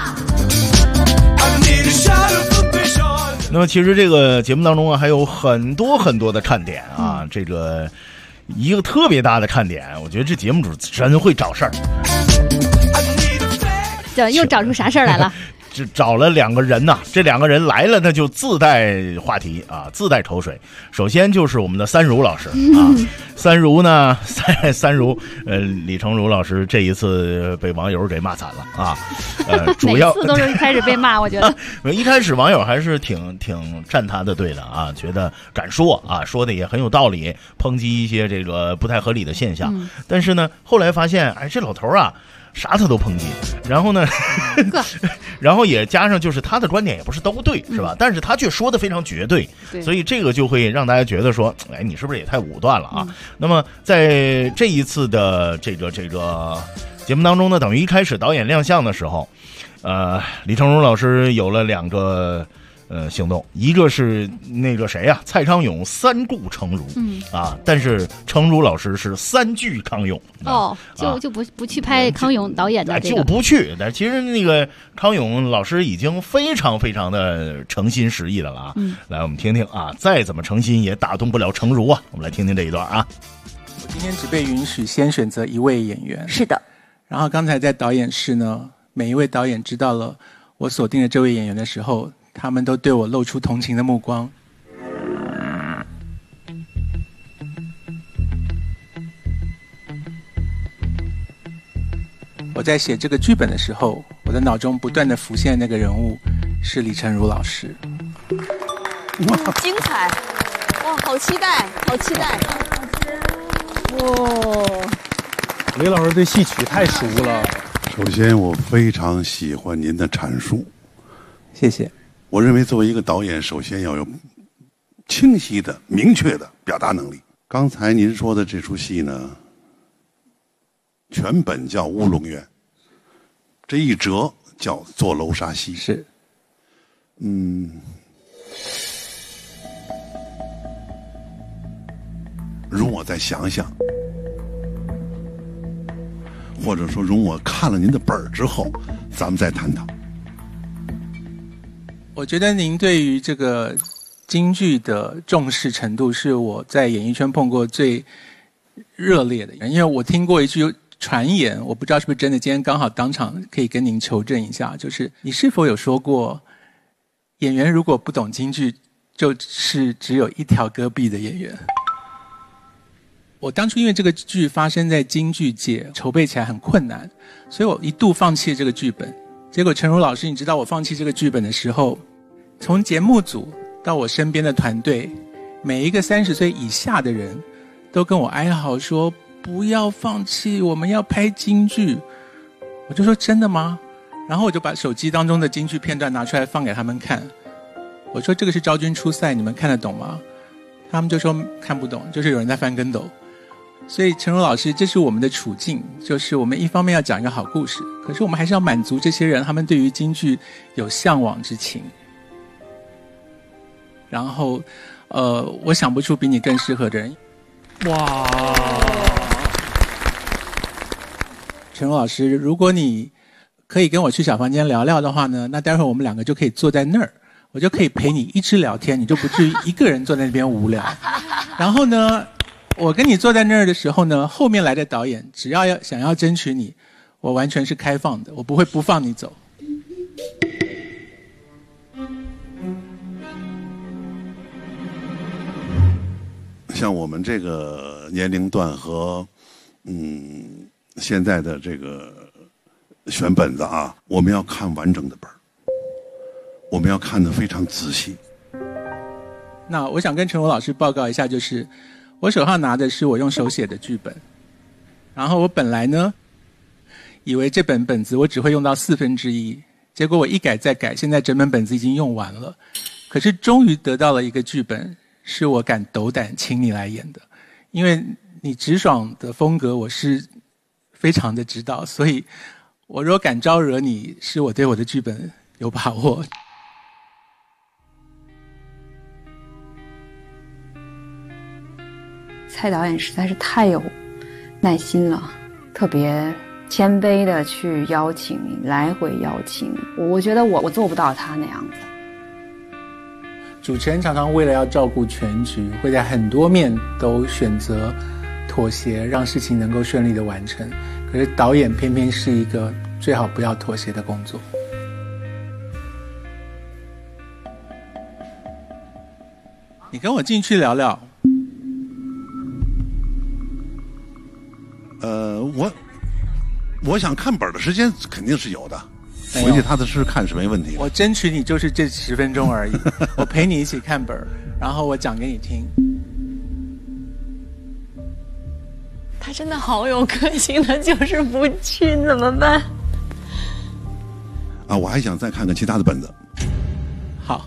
那么其实这个节目当中啊，还有很多很多的看点啊，这个一个特别大的看点，我觉得这节目主真会找事儿。 这又找出啥事儿来了？ 找了2个人呐，这2个人来了，那就自带话题啊，自带口水。首先就是我们的三如老师啊，三如呢，李成儒老师这一次被网友给骂惨了啊，主要每次都是一开始被骂，我觉得一开始网友还是挺站他的队的啊，觉得敢说啊，说的也很有道理，抨击一些这个不太合理的现象。但是呢，后来发现，哎，这老头啊，啥他都抨击，然后呢，然后也加上就是他的观点也不是都对，是吧？但是他却说的非常绝对，所以这个就会让大家觉得说，哎，你是不是也太武断了啊？那么在这一次的这个节目当中呢，等于一开始导演亮相的时候，李成儒老师有了2个行动，一个是那个谁呀，蔡康永3顾成儒，但是成儒老师是3拒康永， 就不去拍康永导演的这个， 就不去。但其实那个康永老师已经非常非常的诚心实意的了啊。来，我们听听啊，再怎么诚心也打动不了成儒啊。我们来听听这一段啊。 我今天只被允许先选择1位演员， 是的。 然后刚才在导演室呢，每一位导演知道了我锁定了这位演员的时候，他们都对我露出同情的目光。我在写这个剧本的时候，我的脑中不断的浮现那个人物是李成儒老师。 精彩！哇，好期待，好期待！哇， 雷老师对戏曲太熟了。 首先，我非常喜欢您的阐述， 谢谢。 我认为作为一个导演，首先要有清晰的、明确的表达能力。刚才您说的这出戏呢，全本叫《乌龙院》，这一折叫《坐楼杀戏》。 是， 容我再想想，或者说容我看了您的本儿之后，咱们再探讨。 我觉得您对于这个京剧的重视程度是我在演艺圈碰过最热烈的，因为我听过一句传言，我不知道是不是真的，今天刚好当场可以跟您求证一下，就是你是否有说过，演员如果不懂京剧，就是只有一条戈壁的演员。我当初因为这个剧发生在京剧界，筹备起来很困难，所以我一度放弃这个剧本。结果成儒老师，你知道我放弃这个剧本的时候，从节目组到我身边的团队，每一个30岁以下的人都跟我哀嚎说，不要放弃，我们要拍京剧。我就说真的吗？然后我就把手机当中的京剧片段拿出来放给他们看，我说这个是昭君出塞，你们看得懂吗？他们就说看不懂，就是有人在翻跟斗。所以成儒老师，这是我们的处境，就是我们一方面要讲一个好故事，可是我们还是要满足这些人他们对于京剧有向往之情。然后我想不出比你更适合的人。哇，成儒老师，如果你可以跟我去小房间聊聊的话呢，那待会儿我们2个就可以坐在那儿，我就可以陪你一直聊天，你就不至于一个人坐在那边无聊。然后呢，我跟你坐在那儿的时候呢，后面来的导演只要想要争取你，我完全是开放的，我不会不放你走。 像我们这个年龄段和现在的这个选本子啊，我们要看完整的本儿，我们要看得非常仔细。 那我想跟成儒老师报告一下，就是我手上拿的是我用手写的剧本，然后我本来呢以为这本本子我只会用到1/4，结果我一改再改，现在整本本子已经用完了。可是终于得到了一个剧本，是我敢斗胆请你来演的，因为你直爽的风格我是非常的知道，所以我若敢招惹你，是我对我的剧本有把握。 蔡导演实在是太有耐心了，特别谦卑的去邀请你，来回邀请。我觉得我做不到他那样子。 主持人常常为了要照顾全局，会在很多面都选择妥协，让事情能够顺利的完成。可是导演偏偏是一个最好不要妥协的工作。 你跟我进去聊聊。 我想看本的时间肯定是有的，回去踏踏实实看是没问题。 我争取你就是这10分钟而已，我陪你一起看本，然后我讲给你听。 他真的好有个性的，就是不去，怎么办？ 啊，我还想再看看其他的本子。 好。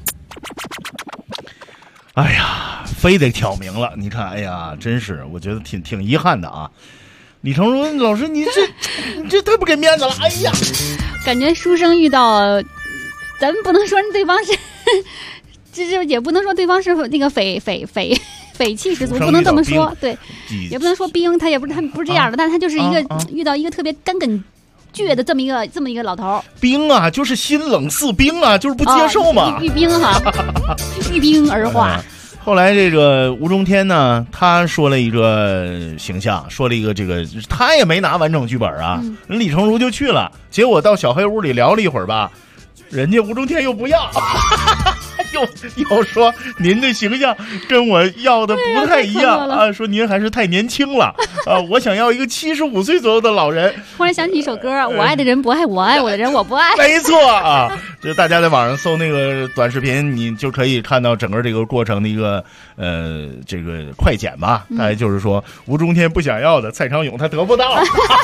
哎呀，非得挑明了，你看，哎呀，真是，我觉得挺遗憾的啊。李成儒老师，你这太不给面子了！哎呀， 感觉书生遇到，咱们不能说对方是，这也不能说对方是那个匪气十足，不能这么说，对，也不能说兵，他不是这样的，但他就是一个遇到一个特别干梗倔的这么一个老头。 兵啊，就是心冷似冰啊，就是不接受嘛。 遇兵哈，遇兵而化。 后来这个吴中天呢，他说了一个形象，说了一个这个，他也没拿完整剧本啊，人李成儒就去了，结果到小黑屋里聊了一会儿吧，人家吴中天又不要，又说您的形象跟我要的不太一样啊，说您还是太年轻了啊，我想要一个75岁左右的老人。 忽然想起一首歌，我爱的人不爱我，爱我的人我不爱。 没错啊，就大家在网上搜那个短视频，你就可以看到整个这个过程的一个这个快剪吧。大概就是说，吴中天不想要的，蔡昌永他得不到。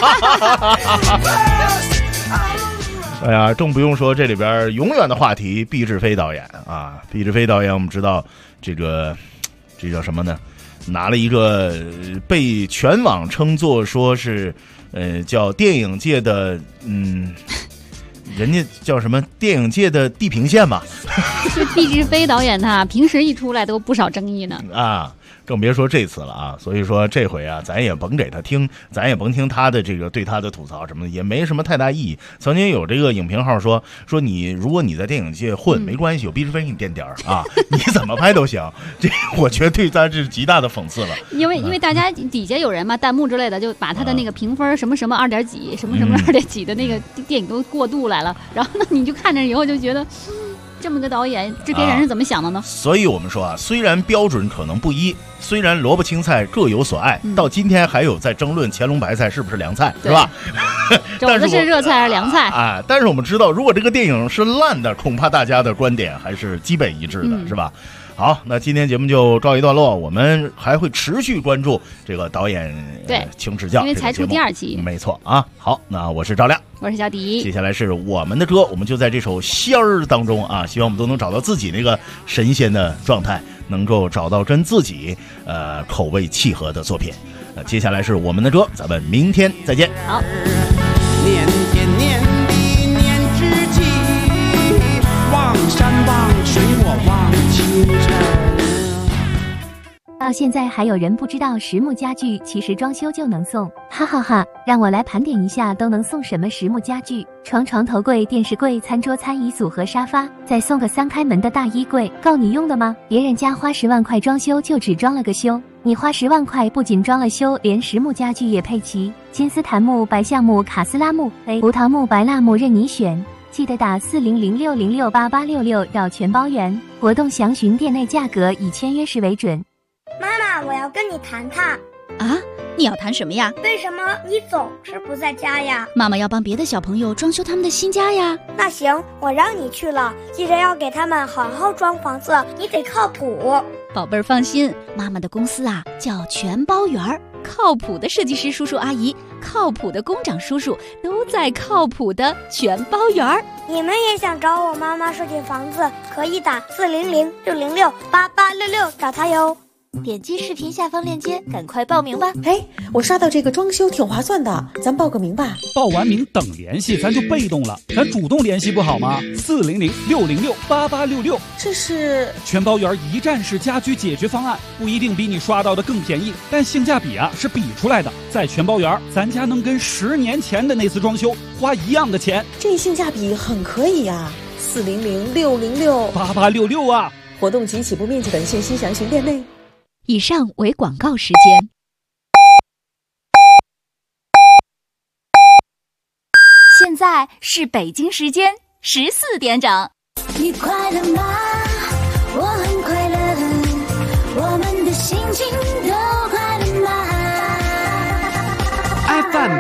哎呀，更不用说这里边永远的话题，毕志飞导演啊，毕志飞导演，我们知道这叫什么呢？拿了一个被全网称作说是叫电影界的人家叫什么电影界的地平线吧。 这毕志飞导演他平时一出来都不少争议呢啊，更别说这次了啊。所以说这回啊，咱也甭给他听，咱也甭听他的这个对他的吐槽什么的，也没什么太大意义。曾经有这个影评号说你如果你在电影界混没关系，有毕志飞给你垫点啊，你怎么拍都行。这我觉得对他是极大的讽刺了。 因为大家底下有人嘛，弹幕之类的就把他的那个评分什么什么2.几什么什么2.几的那个电影都过度来了，然后呢你就看着以后就觉得。这么个导演制片人是怎么想的呢？ 所以我们说啊，虽然标准可能不一，虽然萝卜青菜各有所爱，到今天还有在争论乾隆白菜是不是凉菜，是吧？ 肘子是热菜还是凉菜啊？但是我们知道，如果这个电影是烂的，恐怕大家的观点还是基本一致的，是吧？好，那今天节目就告一段落，我们还会持续关注这个导演请指教， 因为才出第2期， 没错啊。好，那我是赵亮， 我是小迪， 接下来是我们的歌，我们就在这首仙儿当中啊，希望我们都能找到自己那个神仙的状态，能够找到跟自己口味契合的作品。接下来是我们的歌，咱们明天再见。 好。 年天年地年之际，望山望水我望清晨。 到现在还有人不知道实木家具其实装修就能送，哈哈哈！让我来盘点一下都能送什么实木家具：床、头柜、电视柜、餐桌、餐椅组和沙发，再送个3开门的大衣柜，够你用的吗？别人家花10万块装修就只装了个修，你花10万块不仅装了修，连实木家具也配齐，金丝檀木、白橡木、卡斯拉木、胡桃木、白蜡木任你选。记得打4006068866绕全包圆，活动详询店内价格，以签约时为准。 妈妈，我要跟你谈谈。 啊，你要谈什么呀？ 为什么你总是不在家呀？ 妈妈要帮别的小朋友装修他们的新家呀。 那行，我让你去了，记着要给他们好好装房子，你得靠谱。 宝贝儿放心，妈妈的公司啊叫全包圆儿，靠谱的设计师叔叔阿姨，靠谱的工长叔叔都在靠谱的全包圆儿。 你们也想找我妈妈设计房子，可以打4006068866找她哟。 点击视频下方链接，赶快报名吧！ 哎，我刷到这个装修挺划算的，咱报个名吧。 报完名等联系，咱就被动了，咱主动联系不好吗？4006068866， 这是全包圆一站式家居解决方案，不一定比你刷到的更便宜，但性价比啊是比出来的。在全包圆，咱家能跟10年前的那次装修花一样的钱， 这性价比很可以呀。4006068866 啊！ 活动及起步面积等信息详询店内。 以上为广告时间。现在是北京时间14点整。 你快乐吗？我很快乐。 心情都快乐吗 FM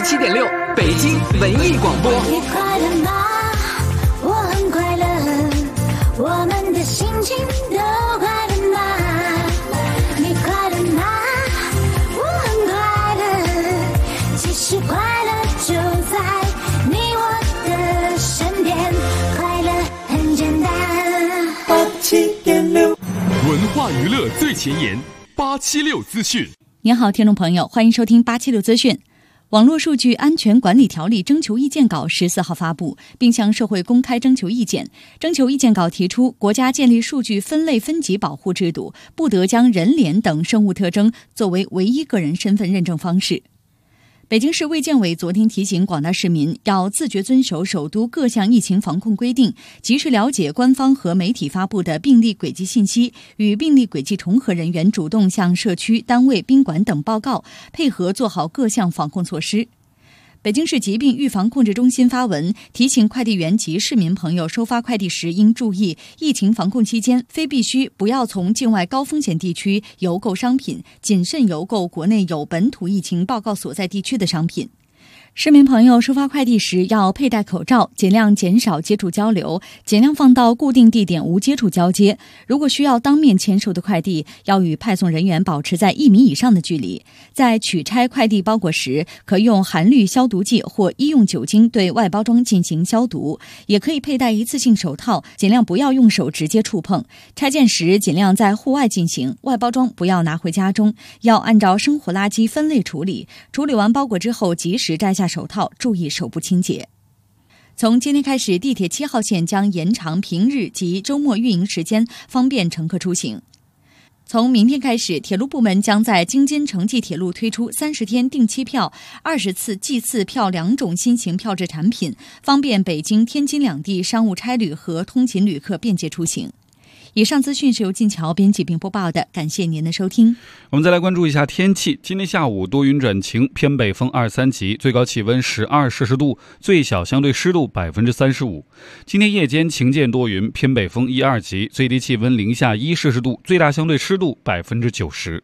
87.6北京文艺广播。 你快乐吗？我很快乐，我们的心情都快乐吗？你快乐吗？我很快乐，其实快乐就在你我的身边，快乐很简单。87.6 文化娱乐最前沿，876资讯。 您好，听众朋友，欢迎收听876资讯。网络数据安全管理条例征求意见稿14号发布，并向社会公开征求意见。征求意见稿提出，国家建立数据分类分级保护制度，不得将人脸等生物特征作为唯一个人身份认证方式。北京市卫健委昨天提醒广大市民要自觉遵守首都各项疫情防控规定，及时了解官方和媒体发布的病例轨迹信息，与病例轨迹重合人员主动向社区、单位、宾馆等报告，配合做好各项防控措施。北京市疾病预防控制中心发文提醒快递员及市民朋友收发快递时应注意，疫情防控期间非必须不要从境外高风险地区邮购商品，谨慎邮购国内有本土疫情报告所在地区的商品。市民朋友收发快递时要佩戴口罩，尽量减少接触交流，尽量放到固定地点无接触交接。如果需要当面签收的快递，要与派送人员保持在1米以上的距离。在取拆快递包裹时，可用含氯消毒剂或医用酒精对外包装进行消毒，也可以佩戴一次性手套，尽量不要用手直接触碰。拆件时尽量在户外进行，外包装不要拿回家中，要按照生活垃圾分类处理。处理完包裹之后，及时摘下手套，注意手部清洁。从今天开始，地铁7号线将延长平日及周末运营时间，方便乘客出行。从明天开始，铁路部门将在京津城际铁路推出30天定期票、20次计次票2种新型票制产品，方便北京、天津两地商务差旅和通勤旅客便捷出行。以上资讯是由晋桥编辑并播报的，感谢您的收听。 我们再来关注一下天气。今天下午多云转晴，偏北风2、3级，最高气温12摄氏度，最小相对湿度35%。今天夜间晴间多云，偏北风1、2级，最低气温零下1摄氏度，最大相对湿度90%。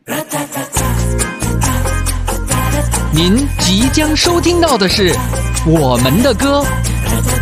您即将收听到的是我们的歌。